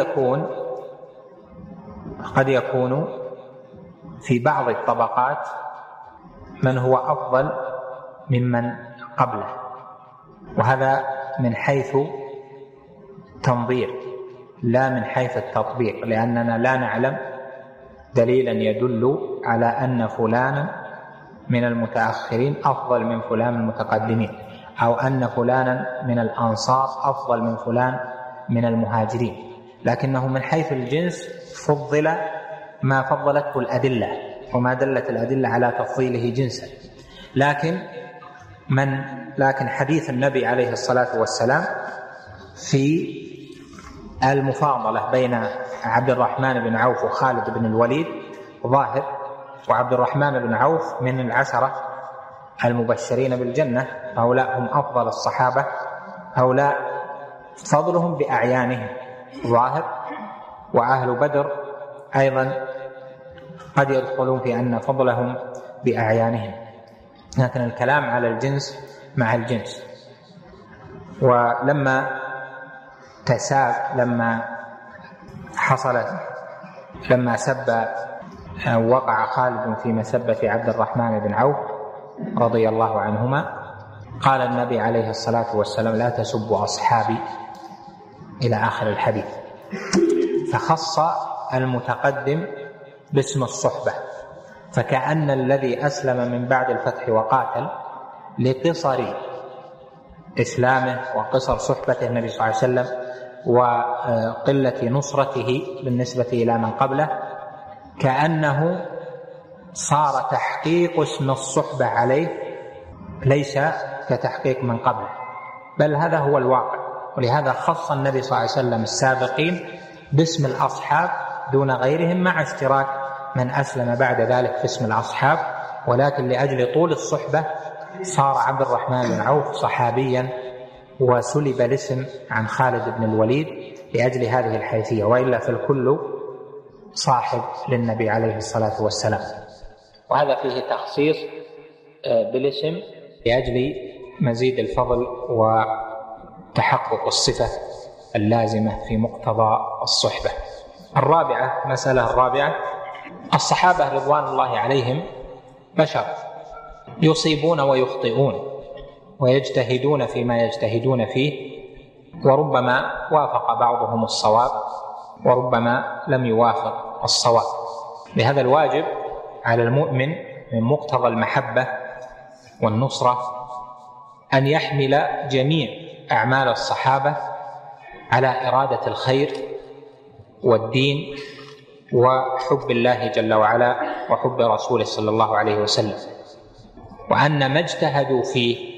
يكون في بعض الطبقات من هو أفضل ممن قبله، وهذا من حيث تنظير لا من حيث التطبيق، لأننا لا نعلم دليلا يدل على أن فلانا من المتأخرين أفضل من فلان من المتقدمين، أو أن فلانا من الأنصار أفضل من فلان من المهاجرين، لكنه من حيث الجنس فضل ما فضلته الأدلة وما دلت الأدلة على تفضيله جنسا. لكن حديث النبي عليه الصلاة والسلام في المفاضلة بين عبد الرحمن بن عوف وخالد بن الوليد ظاهر، وعبد الرحمن بن عوف من العشرة المبشرين بالجنة، هؤلاء هم أفضل الصحابة، هؤلاء فضلهم بأعيانهم ظاهر، وأهل بدر أيضا قد يدخلون في أن فضلهم بأعيانهم، لكن الكلام على الجنس مع الجنس. ولما وقع خالد في مسبة عبد الرحمن بن عوف رضي الله عنهما، قال النبي عليه الصلاة والسلام: لا تسبوا أصحابي، إلى آخر الحديث. فخص المتقدم باسم الصحبة، فكأن الذي أسلم من بعد الفتح وقاتل لقصر إسلامه وقصر صحبته النبي صلى الله عليه وسلم وقلة نصرته بالنسبة إلى من قبله، كأنه صار تحقيق اسم الصحبة عليه ليس كتحقيق من قبله، بل هذا هو الواقع. ولهذا خص النبي صلى الله عليه وسلم السابقين باسم الأصحاب دون غيرهم، مع اشتراك من أسلم بعد ذلك في اسم الأصحاب، ولكن لأجل طول الصحبة صار عبد الرحمن بن عوف صحابيا وسلب الاسم عن خالد بن الوليد لأجل هذه الحيثية، وإلا فالكل صاحب للنبي عليه الصلاة والسلام. وهذا فيه تخصيص بالاسم لأجل مزيد الفضل وتحقق الصفة اللازمة في مقتضى الصحبة. الرابعة، مسألة الرابعة، الصحابة رضوان الله عليهم بشر يصيبون ويخطئون ويجتهدون فيما يجتهدون فيه، وربما وافق بعضهم الصواب وربما لم يوافق الصواب. لهذا الواجب على المؤمن من مقتضى المحبة والنصرة أن يحمل جميع أعمال الصحابة على إرادة الخير والدين وحب الله جل وعلا وحب رسوله صلى الله عليه وسلم، وأن ما اجتهدوا فيه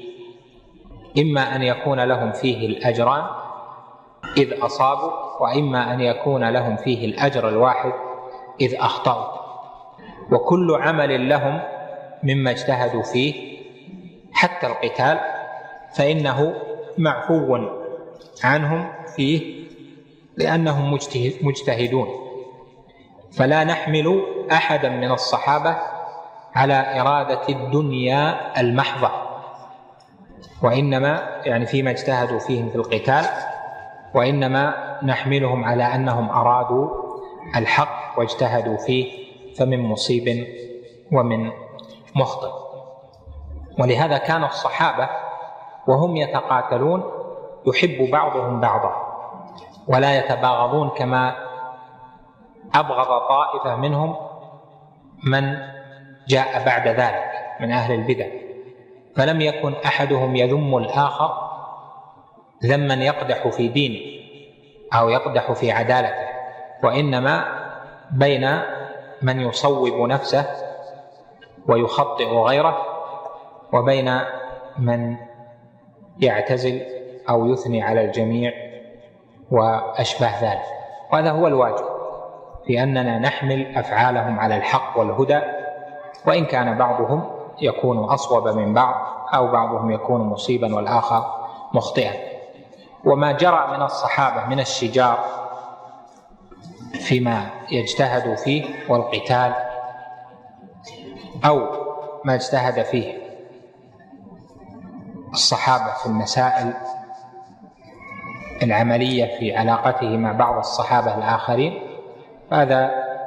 إما أن يكون لهم فيه الأجران إذ أصابوا، وإما أن يكون لهم فيه الأجر الواحد إذ أخطأوا، وكل عمل لهم مما اجتهدوا فيه حتى القتال فإنه معفو عنهم فيه لأنهم مجتهدون. فلا نحمل أحدا من الصحابة على إرادة الدنيا المحضة، وإنما يعني فيما اجتهدوا فيهم في القتال، وإنما نحملهم على أنهم أرادوا الحق واجتهدوا فيه، فمن مصيب ومن مخطئ. ولهذا كان الصحابة وهم يتقاتلون يحب بعضهم بعضا ولا يتباغضون، كما أبغض طائفة منهم من جاء بعد ذلك من أهل البدع، فلم يكن أحدهم يذم الآخر ذما يقدح في دينه أو يقدح في عدالته، وإنما بين من يصوب نفسه ويخطئ غيره وبين من يعتزل أو يثني على الجميع وأشبه ذلك. وهذا هو الواجب في أننا نحمل أفعالهم على الحق والهدى، وإن كان بعضهم يكون أصوب من بعض أو بعضهم يكون مصيبا والآخر مخطئا. وما جرى من الصحابة من الشجار فيما يجتهد فيه والقتال، أو ما اجتهد فيه الصحابة في المسائل العملية في علاقته مع بعض الصحابة الآخرين، هذا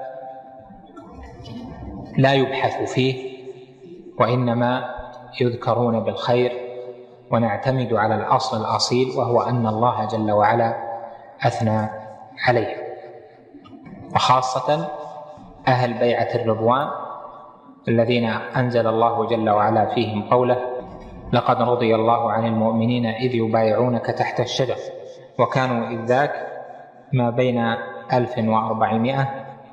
لا يبحث فيه، وإنما يذكرون بالخير، ونعتمد على الأصل الأصيل وهو أن الله جل وعلا أثنى عليه. وخاصة أهل بيعة الرضوان الذين أنزل الله جل وعلا فيهم قوله: لقد رضي الله عن المؤمنين إذ يبايعونك تحت الشجر وكانوا إذ ذاك ما بين 1400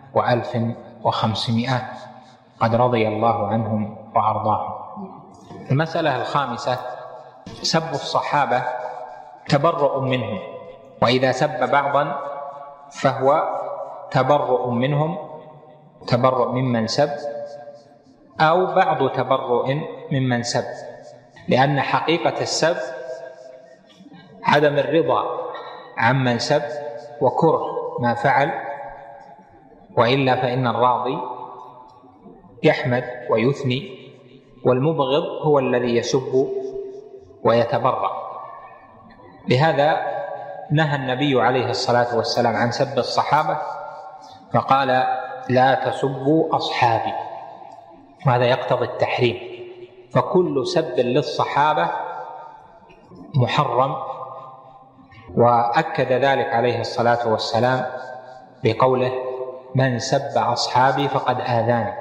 و1500 قد رضي الله عنهم وأرضاهم. المسألة الخامسة: سب الصحابة تبرؤ منهم، وإذا سب بعضا فهو تبرؤ منهم، تبرؤ ممن سب أو بعض تبرؤ ممن سب، لأن حقيقة السب عدم الرضا عمن سب وكره ما فعل، وإلا فإن الراضي يحمد ويثني، والمبغض هو الذي يسب ويتبرأ. لهذا نهى النبي عليه الصلاة والسلام عن سب الصحابة فقال: لا تسبوا أصحابي، وهذا يقتضي التحريم، فكل سب للصحابة محرم. وأكد ذلك عليه الصلاة والسلام بقوله: من سب أصحابي فقد آذاني.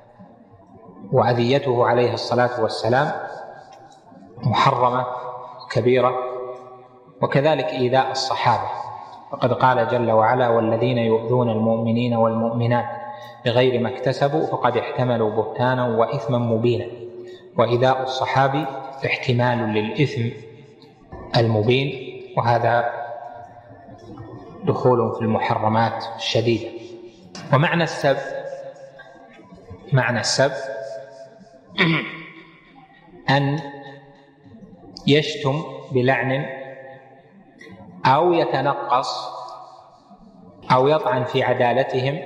وأذيته عليه الصلاة والسلام محرمة كبيرة، وكذلك إيذاء الصحابة، فقد قال جل وعلا: والذين يؤذون المؤمنين والمؤمنات بغير ما اكتسبوا فقد احتملوا بهتانا وإثما مبينا. وإيذاء الصحابي احتمال للإثم المبين، وهذا دخول في المحرمات الشديدة. ومعنى السب، معنى السب أن يشتم بلعن أو يتنقص أو يطعن في عدالتهم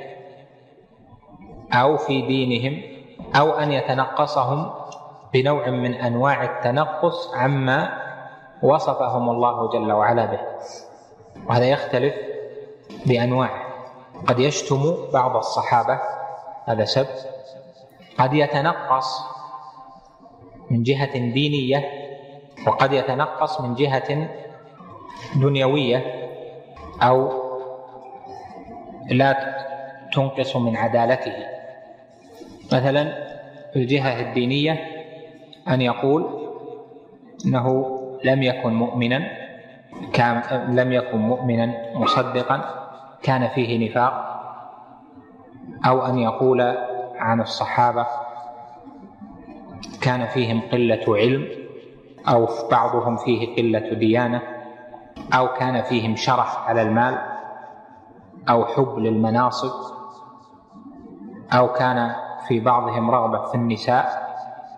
أو في دينهم، أو أن يتنقصهم بنوع من أنواع التنقص عما وصفهم الله جل وعلا به. وهذا يختلف بأنواع، قد يشتم بعض الصحابة، هذا سب، قد يتنقص من جهة دينية، وقد يتنقص من جهة دنيوية أو لا تنقص من عدالته. مثلا في الجهة الدينية أن يقول إنه لم يكن مؤمنا مصدقا، كان فيه نفاق، أو أن يقول عن الصحابة كان فيهم قلة علم، أو بعضهم فيه قلة ديانة، أو كان فيهم شرح على المال، أو حب للمناصب، أو كان في بعضهم رغبة في النساء،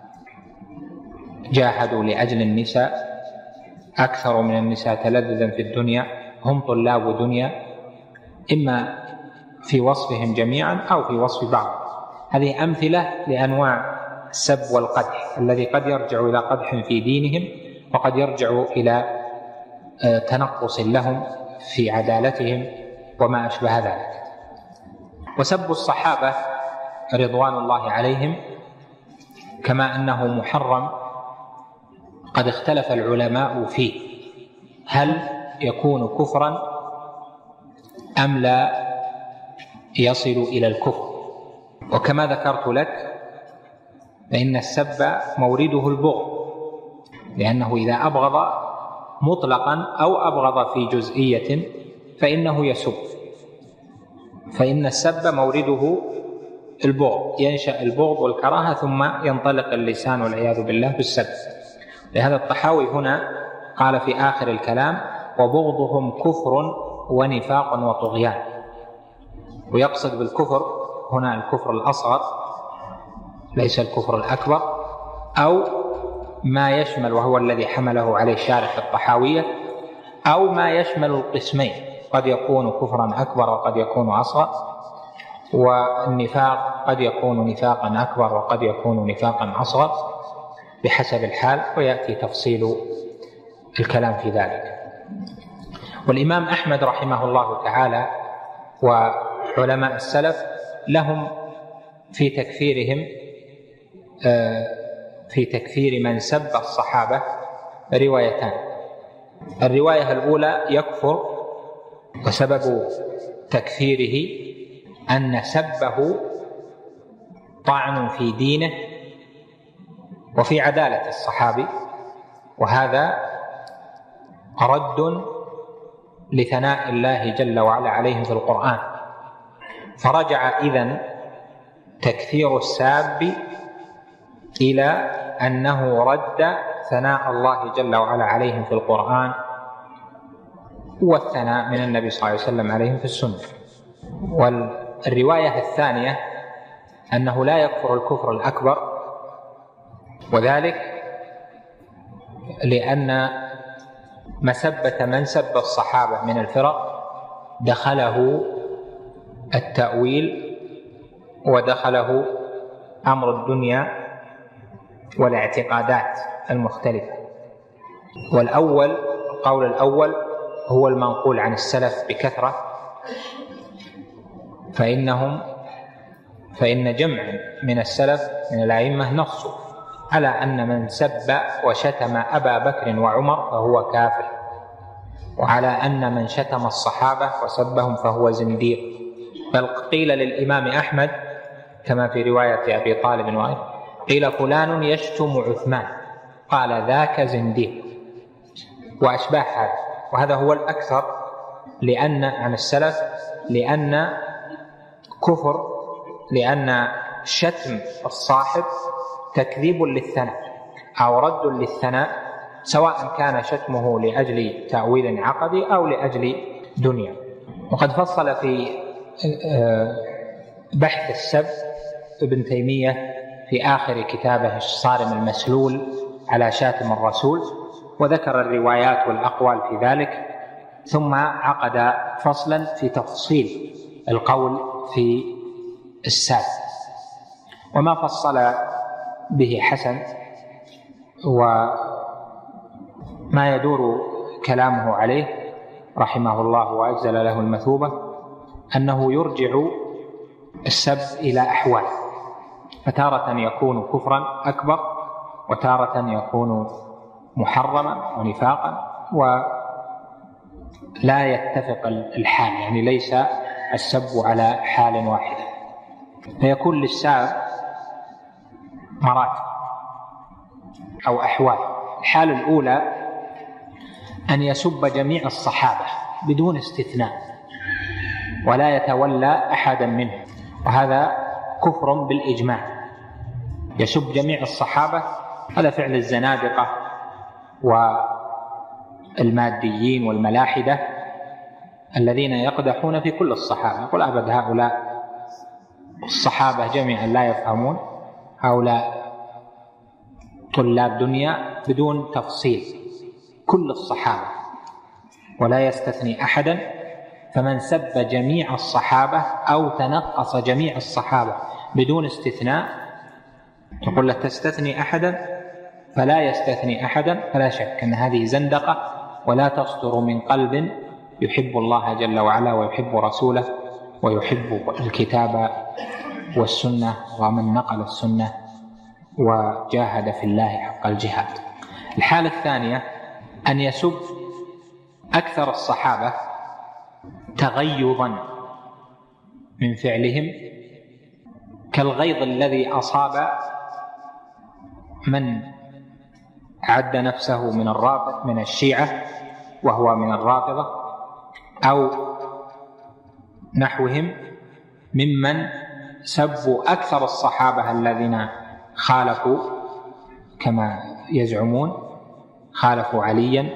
جاهدوا لأجل النساء، أكثر من النساء تلذذا في الدنيا، هم طلاب دنيا، إما في وصفهم جميعا أو في وصف بعض. هذه أمثلة لأنواع السب والقدح، الذي قد يرجع إلى قدح في دينهم، وقد يرجع إلى تنقص لهم في عدالتهم وما أشبه ذلك. وسب الصحابة رضوان الله عليهم كما أنه محرم قد اختلف العلماء فيه، هل يكون كفرا أم لا يصل إلى الكفر؟ وكما ذكرت لك فإن السب مورده البغض، لأنه إذا أبغض مطلقا أو أبغض في جزئية فإنه يسب، فإن السب مورده البغض، ينشأ البغض والكراهة ثم ينطلق اللسان والعياذ بالله بالسب. لهذا الطحاوي هنا قال في آخر الكلام: وبغضهم كفر ونفاق وطغيان. ويقصد بالكفر هنا الكفر الأصغر ليس الكفر الأكبر، أو ما يشمل، وهو الذي حمله عليه شارح الطحاوية، أو ما يشمل القسمين، قد يكون كفرا أكبر وقد يكون أصغر، والنفاق قد يكون نفاقا أكبر وقد يكون نفاقا أصغر بحسب الحال، ويأتي تفصيل الكلام في ذلك. والإمام أحمد رحمه الله تعالى وعلماء السلف لهم في تكفيرهم في تكفير من سب الصحابة روايتان. الرواية الأولى يكفر، وسبب تكفيره أن سبه طعن في دينه وفي عدالة الصحابي، وهذا رد لثناء الله جل وعلا عليهم في القرآن، فرجع إذن تكفير الساب إلى أنه رد ثناء الله جل وعلا عليهم في القرآن والثناء من النبي صلى الله عليه وسلم عليهم في السنة. والرواية الثانية أنه لا يكفر الكفر الأكبر، وذلك لأن مسبة من سب الصحابة من الفرق دخله التأويل ودخله أمر الدنيا والاعتقادات المختلفة. والأول، القول الأول هو المنقول عن السلف بكثرة، فإن جمع من السلف من الأئمة نصوا على أن من سب وشتم أبا بكر وعمر فهو كافر، وعلى أن من شتم الصحابة وسبهم فهو زنديق. بل قيل للإمام أحمد كما في رواية أبي طالب وغيره: قيل فلان يشتم عثمان، قال ذاك زنديق، وأشباه هذا. وهذا هو الأكثر عن السلف، لأن شتم الصاحب تكذيب للثناء أو رد للثناء، سواء كان شتمه لأجل تأويل عقدي أو لأجل دنيا. وقد فصل في بحث السب ابن تيمية في آخر كتابه الصارم المسلول على شاتم الرسول، وذكر الروايات والأقوال في ذلك، ثم عقد فصلا في تفصيل القول في الساب. وما فصل به حسن وما يدور كلامه عليه رحمه الله وأجزل له المثوبة أنه يرجع السب إلى أحوال، فتارة يكون كفرا أكبر، وتارة يكون محرما ونفاقا، ولا يتفق الحال، يعني ليس السب على حال واحدة. فيكون للساب مراتب أو أحوال. الحالة الأولى أن يسب جميع الصحابة بدون استثناء ولا يتولى أحدا منهم، وهذا كفر بالإجماع. يسب جميع الصحابة، هذا فعل الزنادقة والماديين والملاحدة الذين يقدحون في كل الصحابة، يقول أبد هؤلاء الصحابة جميعا لا يفهمون، هؤلاء طلاب دنيا، بدون تفصيل، كل الصحابة ولا يستثني أحدا. فمن سب جميع الصحابة أو تنقص جميع الصحابة بدون استثناء، تقول له تستثني أحدا فلا يستثني أحدا، فلا شك أن هذه زندقة ولا تصدر من قلب يحب الله جل وعلا ويحب رسوله ويحب الكتاب والسنة ومن نقل السنة وجاهد في الله حق الجهاد. الحالة الثانية أن يسب أكثر الصحابة تغيظا من فعلهم، كالغيظ الذي أصاب من عد نفسه من الشيعة وهو من الرافضة أو نحوهم ممن سبوا أكثر الصحابة الذين خالفوا كما يزعمون، خالفوا عليا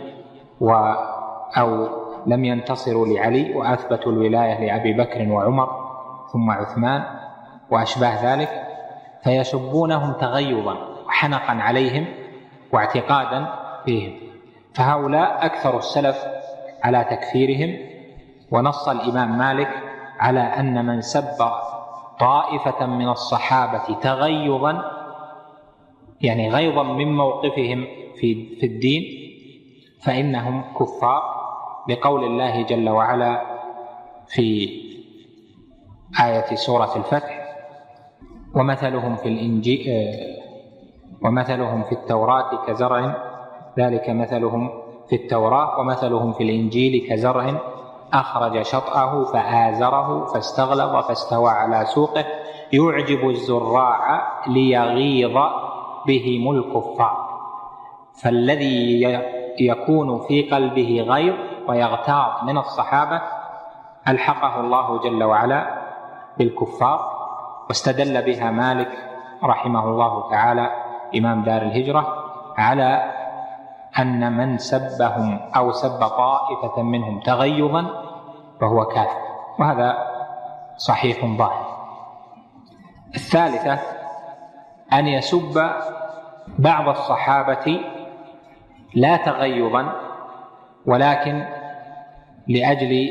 أو لم ينتصروا لعلي وأثبتوا الولاية لأبي بكر وعمر ثم عثمان وأشباه ذلك، فيسبونهم تغيظا وحنقا عليهم واعتقادا فيهم. فهؤلاء أكثر السلف على تكفيرهم. ونص الإمام مالك على أن من سب طائفة من الصحابة تغيظا، يعني غيظا من موقفهم في الدين، فإنهم كفار، بقول الله جل وعلا في آية سورة الفتح: ومثلهم في الإنجيل ومثلهم في التوراة كزرع، ذلك مثلهم في التوراة ومثلهم في الإنجيل كزرع أخرج شطأه فآزره فاستغلظ فاستوى على سوقه يعجب الزراع ليغيظ بهم الكفار. فالذي يكون في قلبه غيظ ويغتاظ من الصحابة ألحقه الله جل وعلا بالكفار. واستدل بها مالك رحمه الله تعالى إمام دار الهجرة على أن من سبهم أو سب طائفة منهم تغيظا فهو كافر، وهذا صحيح ظاهر. الثالثة أن يسب بعض الصحابة لا تغيظا ولكن لأجل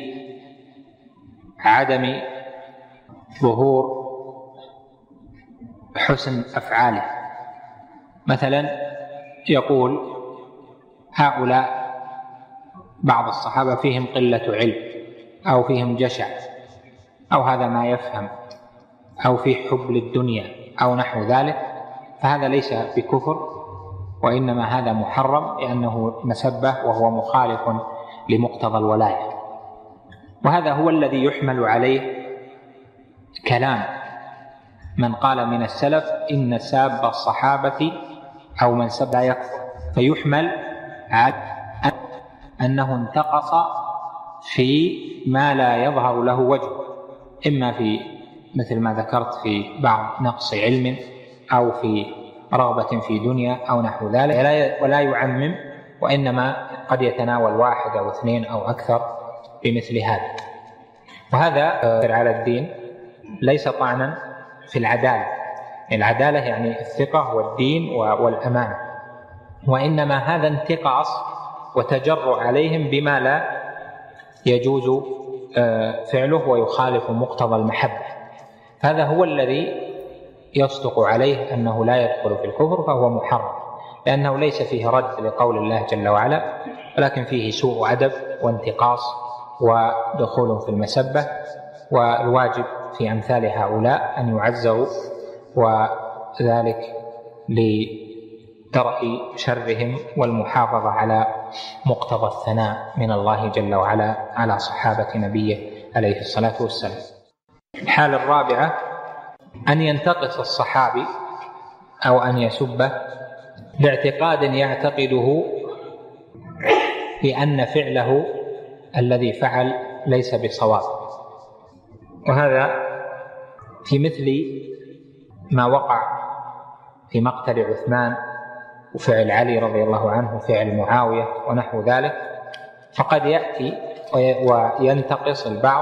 عدم ظهور حسن أفعاله. مثلا يقول هؤلاء بعض الصحابة فيهم قلة علم أو فيهم جشع أو هذا ما يفهم أو في حب للدنيا أو نحو ذلك، فهذا ليس بكفر، وإنما هذا محرم لأنه مسبة وهو مخالف لمقتضى الولاية. وهذا هو الذي يحمل عليه كلام من قال من السلف إن ساب الصحابة أو من سب لا يكفر، فيحمل على أنه انتقص في ما لا يظهر له وجه، إما في مثل ما ذكرت في بعض نقص علم أو في رغبة في دنيا أو نحو ذلك، ولا يعمم، وإنما قد يتناول واحد أو اثنين أو أكثر بمثل هذا. وهذا على الدين ليس طعنا في العدالة يعني الثقة والدين والأمانة، وإنما هذا انتقاص وتجرؤ عليهم بما لا يجوز فعله ويخالف مقتضى المحبة. هذا هو الذي يصدق عليه أنه لا يدخل في الكفر، فهو محرم، لأنه ليس فيه رد لقول الله جل وعلا، ولكن فيه سوء أدب وانتقاص ودخول في المسبة. والواجب في أمثال هؤلاء أن يعزروا، وذلك لدرء شرهم والمحافظة على مقتضى الثناء من الله جل وعلا على صحابة نبيه عليه الصلاة والسلام. الحالة الرابعة أن ينتقص الصحابي أو أن يسبه باعتقاد يعتقده بأن فعله الذي فعل ليس بصواب، وهذا في مثل ما وقع في مقتل عثمان وفعل علي رضي الله عنه وفعل معاوية ونحو ذلك. فقد يأتي وينتقص البعض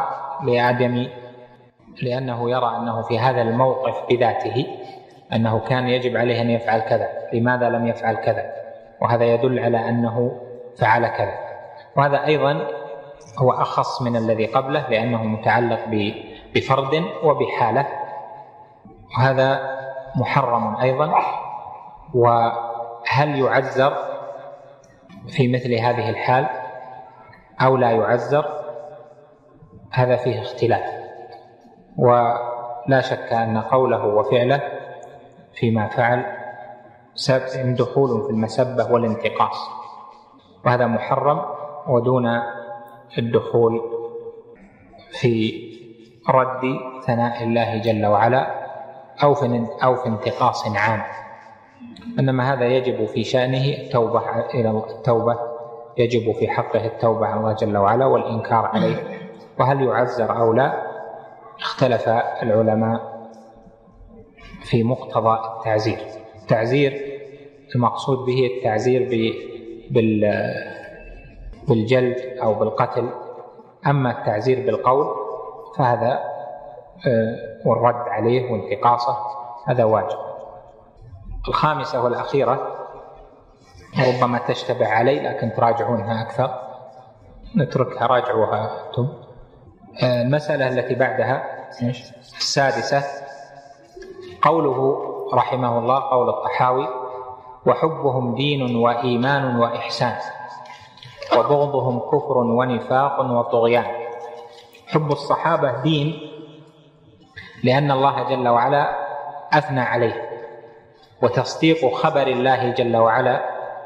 لأنه يرى أنه في هذا الموقف بذاته أنه كان يجب عليه أن يفعل كذا، لماذا لم يفعل كذا، وهذا يدل على أنه فعل كذا. وهذا أيضا هو أخص من الذي قبله لأنه متعلق بفرد وبحالة، وهذا محرم أيضا. وهل يعزر في مثل هذه الحال أو لا يعزر؟ هذا فيه اختلاف، ولا شك أن قوله وفعله فيما فعل دخول في المسبة والانتقاص، وهذا محرم، ودون الدخول في رد ثناء الله جل وعلا أو في انتقاص عام، إنما هذا يجب في شأنه التوبة يجب في حقه التوبة على الله جل وعلا والإنكار عليه. وهل يعزر أو لا اختلف العلماء في مقتضى التعزير المقصود به التعزير بالجلد أو بالقتل، أما التعزير بالقول فهذا والرد عليه وانتقاصه هذا واجب. الخامسة والأخيرة ربما تشتبه علي لكن تراجعونها أكثر، نتركها راجعوها أنتم. المسألة التي بعدها السادسة قوله رحمه الله قول الطحاوي: وحبهم دين وإيمان وإحسان وبغضهم كفر ونفاق وطغيان. حب الصحابة دين لأن الله جل وعلا أثنى عليه، وتصديق خبر الله جل وعلا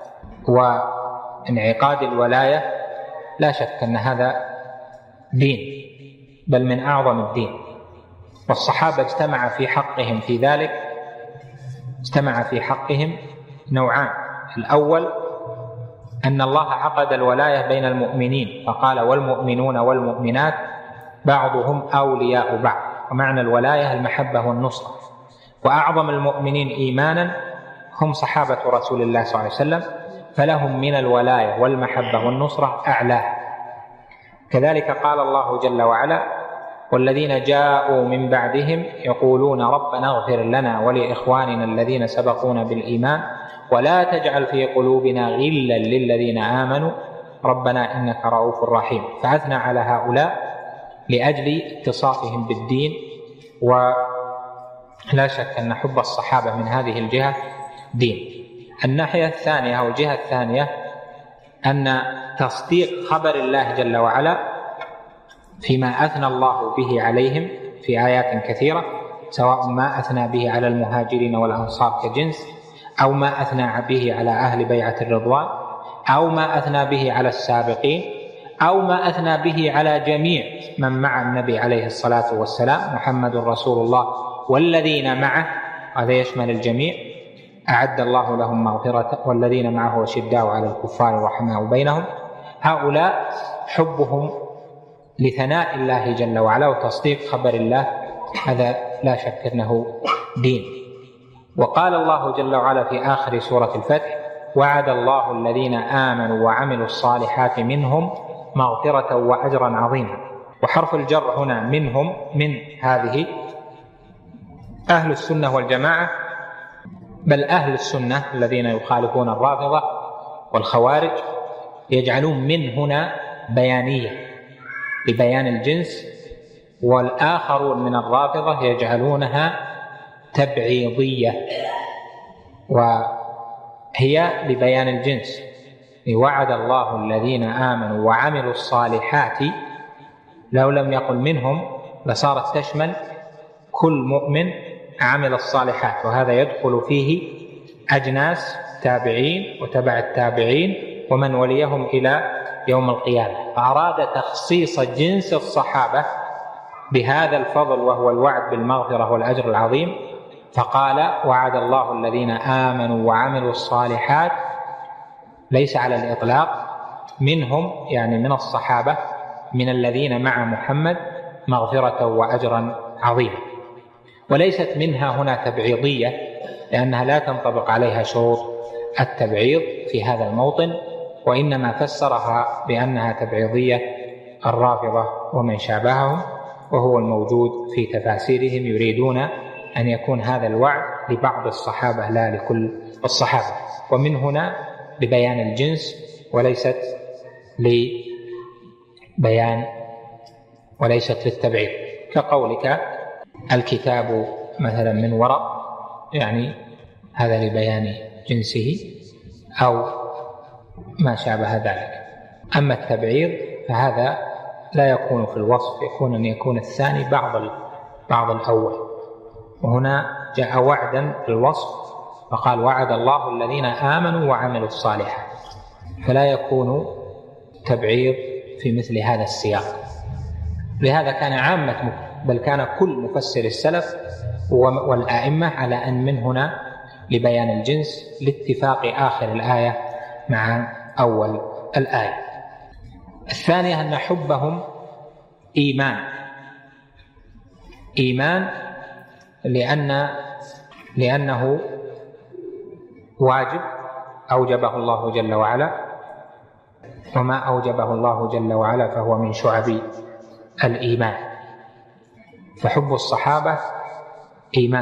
وانعقاد الولاية لا شك أن هذا دين، بل من أعظم الدين. والصحابة اجتمع في حقهم في ذلك، اجتمع في حقهم نوعان: الأول أن الله عقد الولاية بين المؤمنين فقال: والمؤمنون والمؤمنات بعضهم أولياء بعض، ومعنى الولاية المحبة والنصرة. وأعظم المؤمنين إيمانا هم صحابة رسول الله صلى الله عليه وسلم، فلهم من الولاية والمحبة والنصرة أعلى. كذلك قال الله جل وعلا: والذين جاءوا من بعدهم يقولون ربنا اغفر لنا ولإخواننا الذين سبقونا بالإيمان ولا تجعل في قلوبنا غلا للذين آمنوا ربنا إنك رؤوف رحيم. فأثنى على هؤلاء لأجل اتصافهم بالدين. ولا شك أن حب الصحابة من هذه الجهة دين. الناحية الثانية أو الجهة الثانية أن تصديق خبر الله جل وعلا فيما أثنى الله به عليهم في آيات كثيرة، سواء ما أثنى به على المهاجرين والأنصار كجنس، أو ما أثنى به على أهل بيعة الرضوان، أو ما أثنى به على السابقين، أو ما أثنى به على جميع من مع النبي عليه الصلاة والسلام: محمد رسول الله والذين معه، هذا يشمل الجميع، أعد الله لهم مغفرة، والذين معه أشداء على الكفار رحماء بينهم. هؤلاء حبهم لثناء الله جل وعلا وتصديق خبر الله هذا لا شك أنه دين. وقال الله جل وعلا في آخر سورة الفتح: وعد الله الذين آمنوا وعملوا الصالحات منهم مغفرة وأجرا عظيما. وحرف الجر هنا منهم، من هذه أهل السنة والجماعة، بل أهل السنة الذين يخالفون الرافضة والخوارج يجعلون من هنا بيانية لبيان الجنس، والآخرون من الرافضة يجعلونها تبعيضية وهي لبيان الجنس. وعد الله الذين آمنوا وعملوا الصالحات، لو لم يقل منهم لصارت تشمل كل مؤمن عمل الصالحات، وهذا يدخل فيه أجناس تابعين وتبع التابعين ومن وليهم إلى يوم القيامة. فأراد تخصيص جنس الصحابة بهذا الفضل وهو الوعد بالمغفرة والأجر العظيم، فقال: وعد الله الذين آمنوا وعملوا الصالحات، ليس على الإطلاق، منهم يعني من الصحابة، من الذين مع محمد مغفرة وأجرا عظيما. وليست منها هنا تبعيضية، لأنها لا تنطبق عليها شروط التبعيض في هذا الموطن، وإنما فسرها بأنها تبعيضية الرافضة ومن شابههم، وهو الموجود في تفاسيرهم. يريدون أن يكون هذا الوعد لبعض الصحابة لا لكل الصحابة، ومن هنا لبيان الجنس وليست للتبعيض. كقولك الكتاب مثلا من ورق، يعني هذا لبيان جنسه أو ما شابه ذلك. أما التبعيض فهذا لا يكون في الوصف، يكون أن يكون الثاني بعض الأول. وهنا جاء وعدا في الوصف فقال وعد الله الذين آمنوا وعملوا الصالحات، فلا يكون تبعيض في مثل هذا السياق. لهذا كان عامة بل كان كل مفسر السلف والأئمة على أن من هنا لبيان الجنس لاتفاق آخر الآية مع أول الآية. الثانية أن حبهم إيمان لأنه واجب أوجبه الله جل وعلا، وما أوجبه الله جل وعلا فهو من شعب الإيمان. فحب الصحابة إيمان،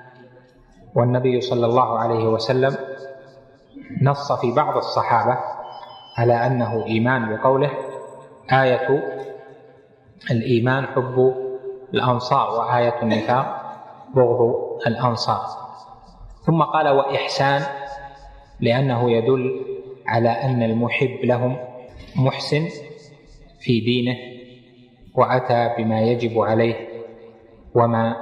والنبي صلى الله عليه وسلم نص في بعض الصحابة على أنه إيمان بقوله آية الإيمان حب الأنصار وآية النفاق بغض الأنصار. ثم قال وإحسان لأنه يدل على أن المحب لهم محسن في دينه وأتى بما يجب عليه وما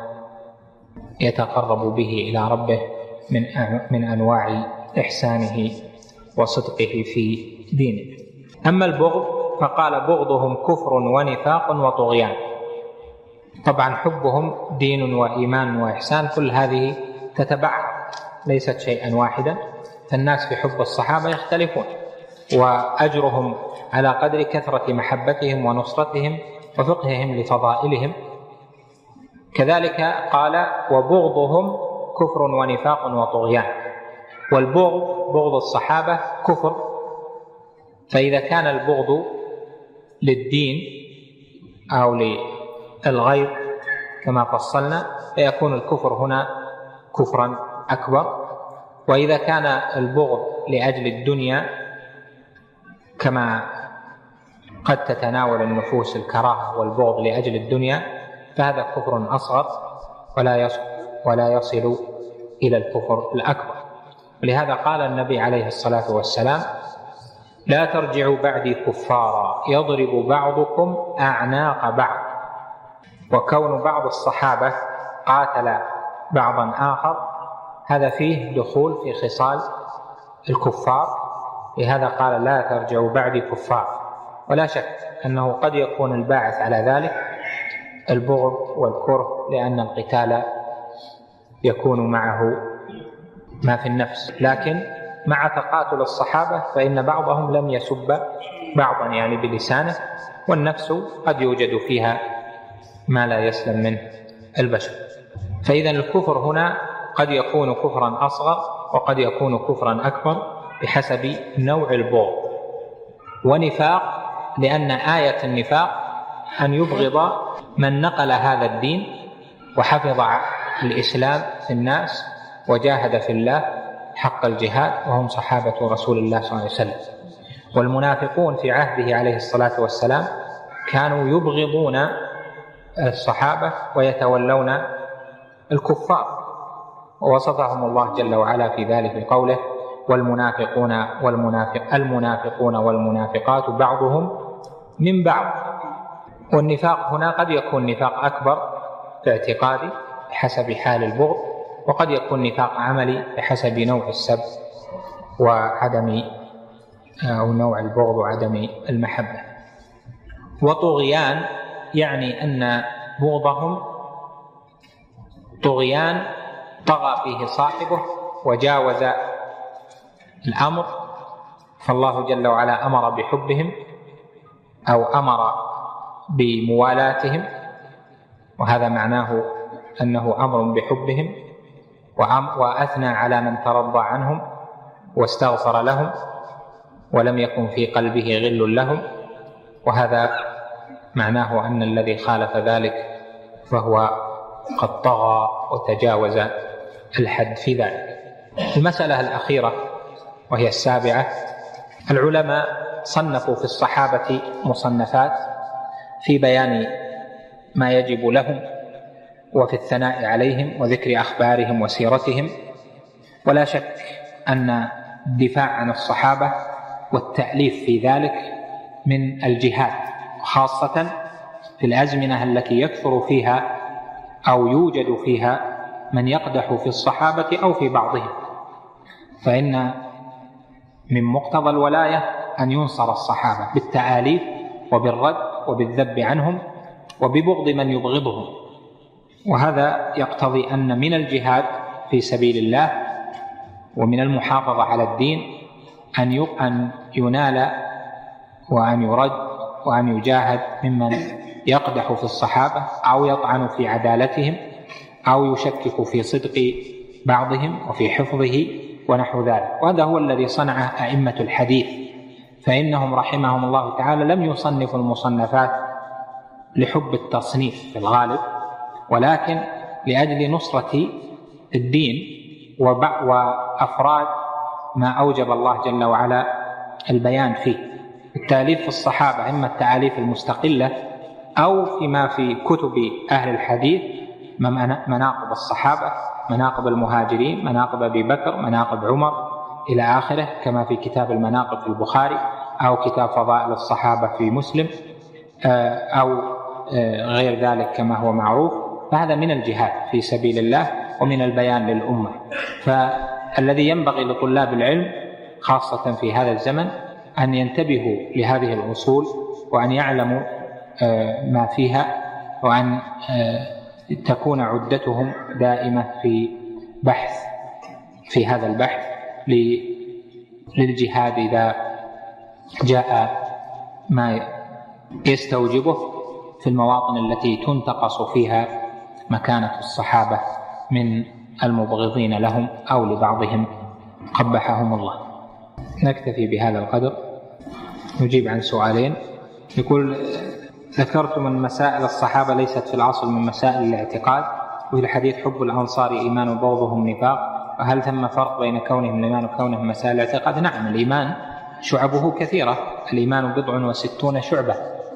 يتقرب به إلى ربه من أنواع إحسانه وصدقه في دينه. أما البغض فقال بغضهم كفر ونفاق وطغيان. طبعا حبهم دين وإيمان وإحسان، كل هذه تتبعض ليست شيئا واحدا، فالناس في حب الصحابة يختلفون، وأجرهم على قدر كثرة محبتهم ونصرتهم وفقههم لفضائلهم. كذلك قال وبغضهم كفر ونفاق وطغيان. بغض الصحابة كفر، فإذا كان البغض للدين أو للغير كما فصلنا فيكون الكفر هنا كفرا أكبر. وإذا كان البغض لأجل الدنيا كما قد تتناول النفوس الكراهة والبغض لأجل الدنيا فهذا كفر أصغر ولا يصل إلى الكفر الأكبر. ولهذا قال النبي عليه الصلاة والسلام لا ترجعوا بعدي كفارا يضرب بعضكم أعناق بعض. وكون بعض الصحابة قاتل بعضا آخر هذا فيه دخول في خصال الكفار، لهذا قال لا ترجعوا بعدي كفار. ولا شك أنه قد يكون الباعث على ذلك البغض والكره، لأن القتال يكون معه ما في النفس. لكن مع تقاتل الصحابة فإن بعضهم لم يسب بعضا يعني بلسانه، والنفس قد يوجد فيها ما لا يسلم منه البشر. فإذا الكفر هنا قد يكون كفرا أصغر وقد يكون كفرا أكبر بحسب نوع البغض. ونفاق لأن آية النفاق أن يبغض من نقل هذا الدين وحفظ الإسلام في الناس وجاهد في الله حق الجهاد، وهم صحابة رسول الله صلى الله عليه وسلم. والمنافقون في عهده عليه الصلاة والسلام كانوا يبغضون الصحابة ويتولون الكفار، ووصفهم الله جل وعلا في ذلك بقوله المنافقون والمنافقات بعضهم من بعض. والنفاق هنا قد يكون نفاق أكبر في اعتقادي بحسب حال البغض، وقد يكون نفاق عملي بحسب نوع السب وعدم أو نوع البغض وعدم المحبة. وطغيان يعني أن بغضهم طغيان طغى فيه صاحبه وجاوز الأمر، فالله جل وعلا أمر بحبهم أو أمر بموالاتهم، وهذا معناه أنه أمر بحبهم، وأثنى على من ترضى عنهم واستغفر لهم ولم يكن في قلبه غل لهم، وهذا معناه أن الذي خالف ذلك فهو قد طغى وتجاوز الحد في ذلك. المسألة الأخيرة وهي السابعة، العلماء صنفوا في الصحابة مصنفات في بيان ما يجب لهم وفي الثناء عليهم وذكر أخبارهم وسيرتهم. ولا شك أن الدفاع عن الصحابة والتأليف في ذلك من الجهاد خاصة في الأزمنة التي يكثر فيها أو يوجد فيها من يقدح في الصحابة أو في بعضهم، فإن من مقتضى الولاية أن ينصر الصحابة بالتآليف وبالرد وبالذب عنهم وببغض من يبغضهم. وهذا يقتضي أن من الجهاد في سبيل الله ومن المحافظة على الدين أن ينال وأن يرد وأن يجاهد ممن يقدح في الصحابة أو يطعن في عدالتهم أو يشكك في صدق بعضهم وفي حفظه ونحو ذلك. وهذا هو الذي صنعه أئمة الحديث، فإنهم رحمهم الله تعالى لم يصنفوا المصنفات لحب التصنيف في الغالب، ولكن لأجل نصرة الدين وأفراد ما أوجب الله جل وعلا البيان فيه. التأليف في الصحابة إما التأليف المستقلة أو فيما في كتب أهل الحديث مناقب الصحابة، مناقب المهاجرين، مناقب أبي بكر، مناقب عمر إلى آخره، كما في كتاب المناقب في البخاري أو كتاب فضائل الصحابة في مسلم أو غير ذلك كما هو معروف. فهذا من الجهاد في سبيل الله ومن البيان للأمة. فالذي ينبغي لطلاب العلم خاصة في هذا الزمن أن ينتبهوا لهذه الأصول وأن يعلموا ما فيها، وأن تكون عدتهم دائمة في بحث في هذا البحث للجهاد إذا جاء ما يستوجبه في المواطن التي تنتقص فيها مكانة الصحابة من المبغضين لهم أو لبعضهم قبحهم الله. نكتفي بهذا القدر. نجيب عن سؤالين. يقول: ذكرتم أن مسائل الصحابة ليست في الأصل من مسائل الاعتقاد، وفي الحديث حب الأنصار إيمان وبغضهم نفاق، وهل ثم فرق بين كونهم إيمان وكونهم مسائل الاعتقاد؟ نعم، الإيمان شعبه كثيرة، الإيمان 69 شعبة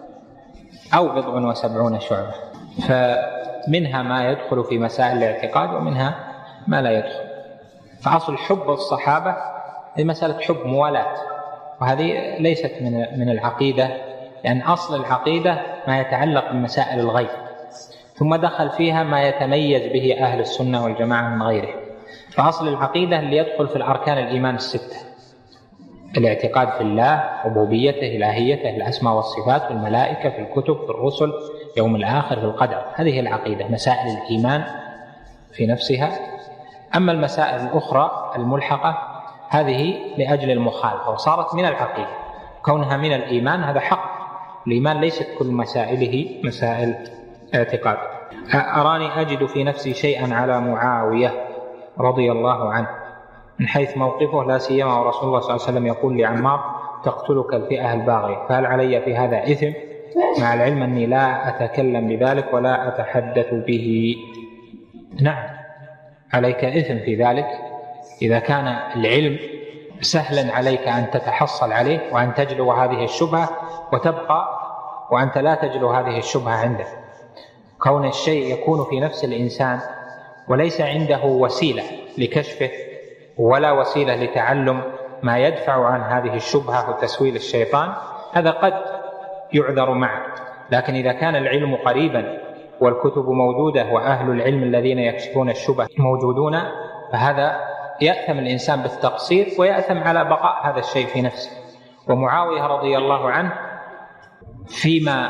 أو 70 شعبة، فمنها ما يدخل في مسائل الاعتقاد ومنها ما لا يدخل. فأصل حب الصحابة هي مسألة حب موالاة، وهذه ليست من العقيدة، لأن أصل العقيدة ما يتعلق بمسائل الغيب، ثم دخل فيها ما يتميز به أهل السنة والجماعة من غيره. فأصل العقيدة اللي يدخل في الأركان الإيمان الستة: الاعتقاد في الله، ربوبيته، إلهيته، الأسماء والصفات، في الملائكة، في الكتب، في الرسل، يوم الآخر، في القدر. هذه العقيدة، مسائل الإيمان في نفسها. أما المسائل الأخرى الملحقة هذه لأجل المخالفة وصارت من العقيدة، كونها من الإيمان هذا حق. الإيمان ليست كل مسائله مسائل اعتقاد. أراني أجد في نفسي شيئا على معاوية رضي الله عنه من حيث موقفه، لا سيما ورسول الله صلى الله عليه وسلم يقول لعمار: تقتلك الفئة الباغية، فهل علي في هذا إثم؟ مع العلم أني لا أتكلم بذلك ولا أتحدث به. نعم، عليك إثم في ذلك إذا كان العلم سهلا عليك أن تتحصل عليه وأن تجلو هذه الشبهة وتبقى وأنت لا تجلو هذه الشبهة عندك. كون الشيء يكون في نفس الإنسان وليس عنده وسيلة لكشفه ولا وسيلة لتعلم ما يدفع عن هذه الشبهة وتسويل الشيطان، هذا قد يعذر معه. لكن إذا كان العلم قريبا والكتب موجودة وأهل العلم الذين يكشفون الشبهة موجودون، فهذا يأثم الإنسان بالتقصير ويأثم على بقاء هذا الشيء في نفسه. ومعاوية رضي الله عنه فيما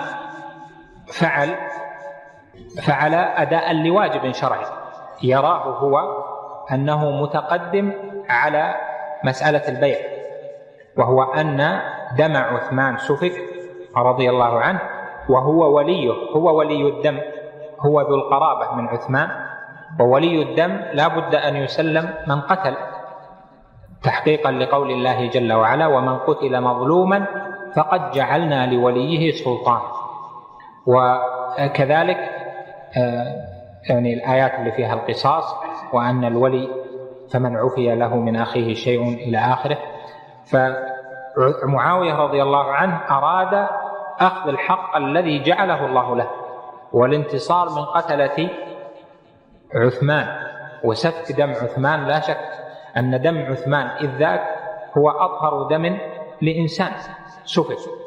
فعل أداء لواجب شرعي، يراه هو أنه متقدم على مسألة البيع، وهو أن دم عثمان سفك رضي الله عنه وهو وليه، هو ولي الدم، هو ذو القرابة من عثمان، وولي الدم لا بد أن يسلم من قتل، تحقيقا لقول الله جل وعلا: ومن قتل مظلوما فقد جعلنا لوليه سلطان. وكذلك يعني الآيات اللي فيها القصاص، وأن الولي فمن عفي له من أخيه شيء إلى آخره. فمعاوية رضي الله عنه أراد أخذ الحق الذي جعله الله له والانتصار من قتلة عثمان وسفك دم عثمان. لا شك أن دم عثمان إذ ذاك هو أطهر دم لإنسان سفك،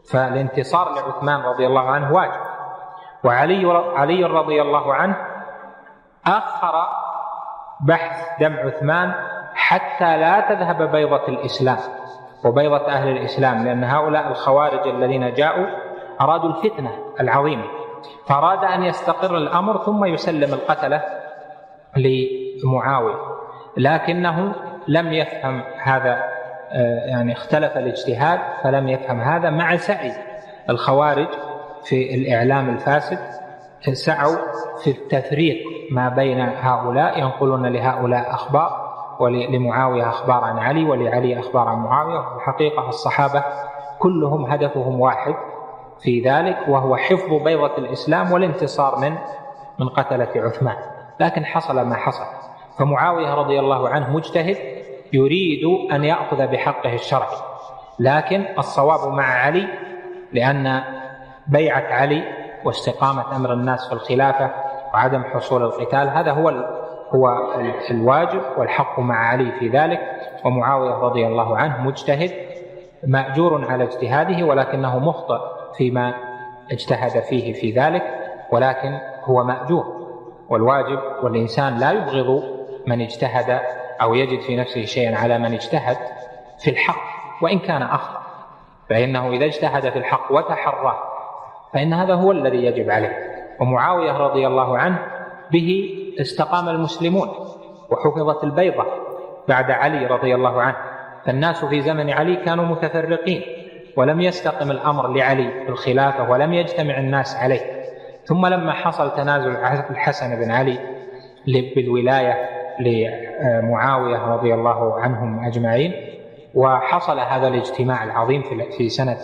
فالانتصار لعثمان رضي الله عنه واجب. وعلي رضي الله عنه أخر بحث دم عثمان حتى لا تذهب بيضة الإسلام وبيضة أهل الإسلام، لأن هؤلاء الخوارج الذين جاءوا أرادوا الفتنة العظيمة، فأراد أن يستقر الأمر ثم يسلم القتلة لمعاوية، لكنه لم يفهم هذا، يعني اختلف الاجتهاد فلم يفهم هذا، مع سعي الخوارج في الإعلام الفاسد، سعوا في التفريق ما بين هؤلاء، ينقلون لهؤلاء أخبار ولمعاوية أخبار عن علي ولعلي أخبار عن معاوية. وفي الحقيقة الصحابة كلهم هدفهم واحد في ذلك، وهو حفظ بيضة الإسلام والانتصار من قتلة عثمان، لكن حصل ما حصل. فمعاوية رضي الله عنه مجتهد يريد أن يأخذ بحقه الشرعي، لكن الصواب مع علي، لأن بيعة علي واستقامة أمر الناس في الخلافة وعدم حصول القتال هذا هو الواجب، والحق مع علي في ذلك. ومعاوية رضي الله عنه مجتهد مأجور على اجتهاده، ولكنه مخطئ فيما اجتهد فيه في ذلك، ولكن هو مأجور. والواجب والإنسان لا يبغض من اجتهد أو يجد في نفسه شيئا على من اجتهد في الحق وإن كان أخطأ، فإنه إذا اجتهد في الحق وتحرى فإن هذا هو الذي يجب عليه. ومعاوية رضي الله عنه به استقام المسلمون وحفظت البيضة بعد علي رضي الله عنه، فالناس في زمن علي كانوا متفرقين ولم يستقم الأمر لعلي في الخلافة ولم يجتمع الناس عليه. ثم لما حصل تنازل الحسن بن علي بالولاية لمعاوية رضي الله عنهم أجمعين، وحصل هذا الاجتماع العظيم في سنة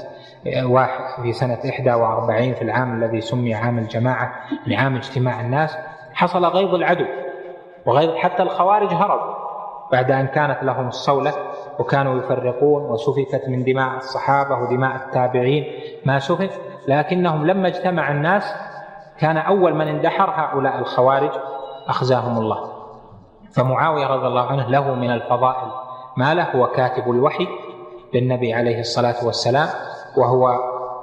41 في العام الذي سمي عام الجماعة لعام اجتماع الناس، حصل غيظ العدو وغيظ حتى الخوارج هربوا بعد أن كانت لهم الصولة وكانوا يفرقون، وسفكت من دماء الصحابة ودماء التابعين ما سفك، لكنهم لما اجتمع الناس كان أول من اندحر هؤلاء الخوارج أخزاهم الله. فمعاوية رضي الله عنه له من الفضائل ما له، هو كاتب الوحي للنبي عليه الصلاة والسلام، وهو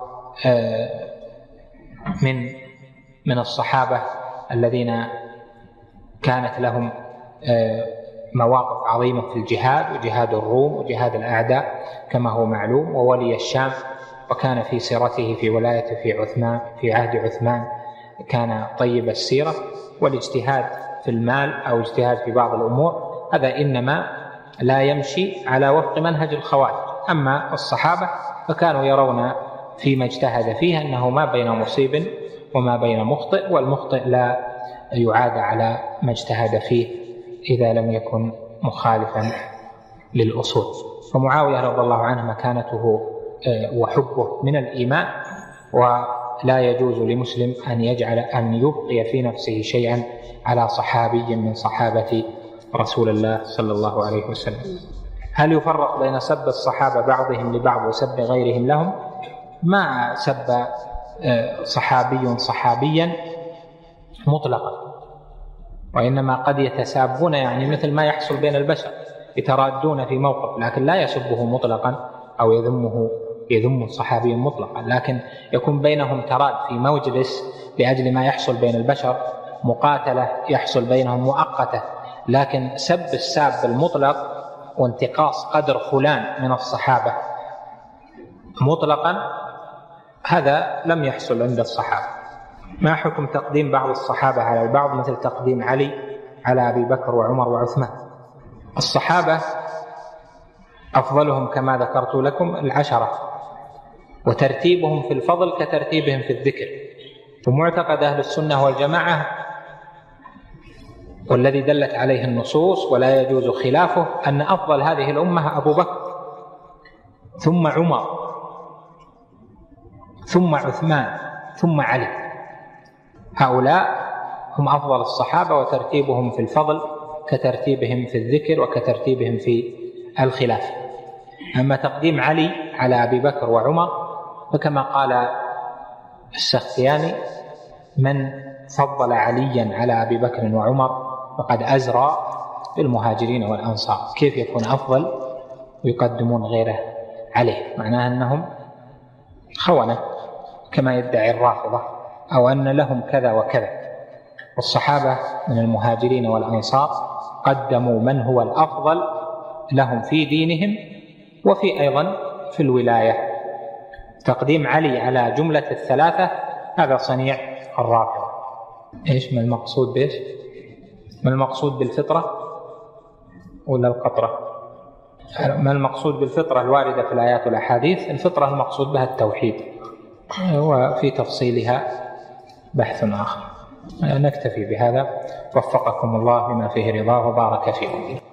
من الصحابة الذين كانت لهم مواقف عظيمة في الجهاد، وجهاد الروم وجهاد الأعداء كما هو معلوم، وولي الشام، وكان في سيرته في ولايته في عهد عثمان كان طيب السيرة. والاجتهاد في المال أو اجتهاد في بعض الأمور هذا إنما لا يمشي على وفق منهج الخوارج. أما الصحابة فكانوا يرون فيما اجتهد فيه أنه ما بين مصيب وما بين مخطئ، والمخطئ لا يعاد على ما اجتهد فيه إذا لم يكن مخالفا للأصول. فمعاوية رضي الله عنه مكانته وحبه من الإيمان، ولا يجوز لمسلم أن يبقي في نفسه شيئا على صحابي من صحابة رسول الله صلى الله عليه وسلم. هل يفرق بين سب الصحابة بعضهم لبعض وسب غيرهم لهم؟ ما سب صحابي صحابيا مطلقا، وإنما قد يتسابون، يعني مثل ما يحصل بين البشر يترادون في موقف، لكن لا يسبه مطلقا أو يذم الصحابي مطلقا، لكن يكون بينهم تراد في مجلس لأجل ما يحصل بين البشر، مقاتلة يحصل بينهم مؤقتة. لكن سب الساب المطلق وانتقاص قدر فلان من الصحابة مطلقا هذا لم يحصل عند الصحابة. ما حكم تقديم بعض الصحابة على البعض مثل تقديم علي على أبي بكر وعمر وعثمان؟ الصحابة أفضلهم كما ذكرت لكم 10، وترتيبهم في الفضل كترتيبهم في الذكر. ومعتقد أهل السنة والجماعة والذي دلت عليه النصوص ولا يجوز خلافه أن أفضل هذه الأمة أبو بكر، ثم عمر، ثم عثمان، ثم علي. هؤلاء هم أفضل الصحابة، وترتيبهم في الفضل كترتيبهم في الذكر وكترتيبهم في الخلافة. أما تقديم علي على أبي بكر وعمر فكما قال السختياني: من فضل عليا على أبي بكر وعمر فقد أزرى بالمهاجرين والأنصار. كيف يكون أفضل ويقدمون غيره عليه؟ معناه أنهم خونة كما يدعي الرافضة، أو أن لهم كذا وكذا. والصحابة من المهاجرين والأنصار قدموا من هو الأفضل لهم في دينهم وفي أيضا في الولاية. تقديم علي على جملة الثلاثة هذا صنيع الرافضة. إيش ما المقصود بإيش؟ ما المقصود بالفطرة ولا القطرة؟ ما المقصود بالفطرة الواردة في الآيات والأحاديث؟ الفطرة المقصود بها التوحيد، وفي تفصيلها بحث آخر. نكتفي بهذا، وفقكم الله لما فيه رضاه وبارك فيكم.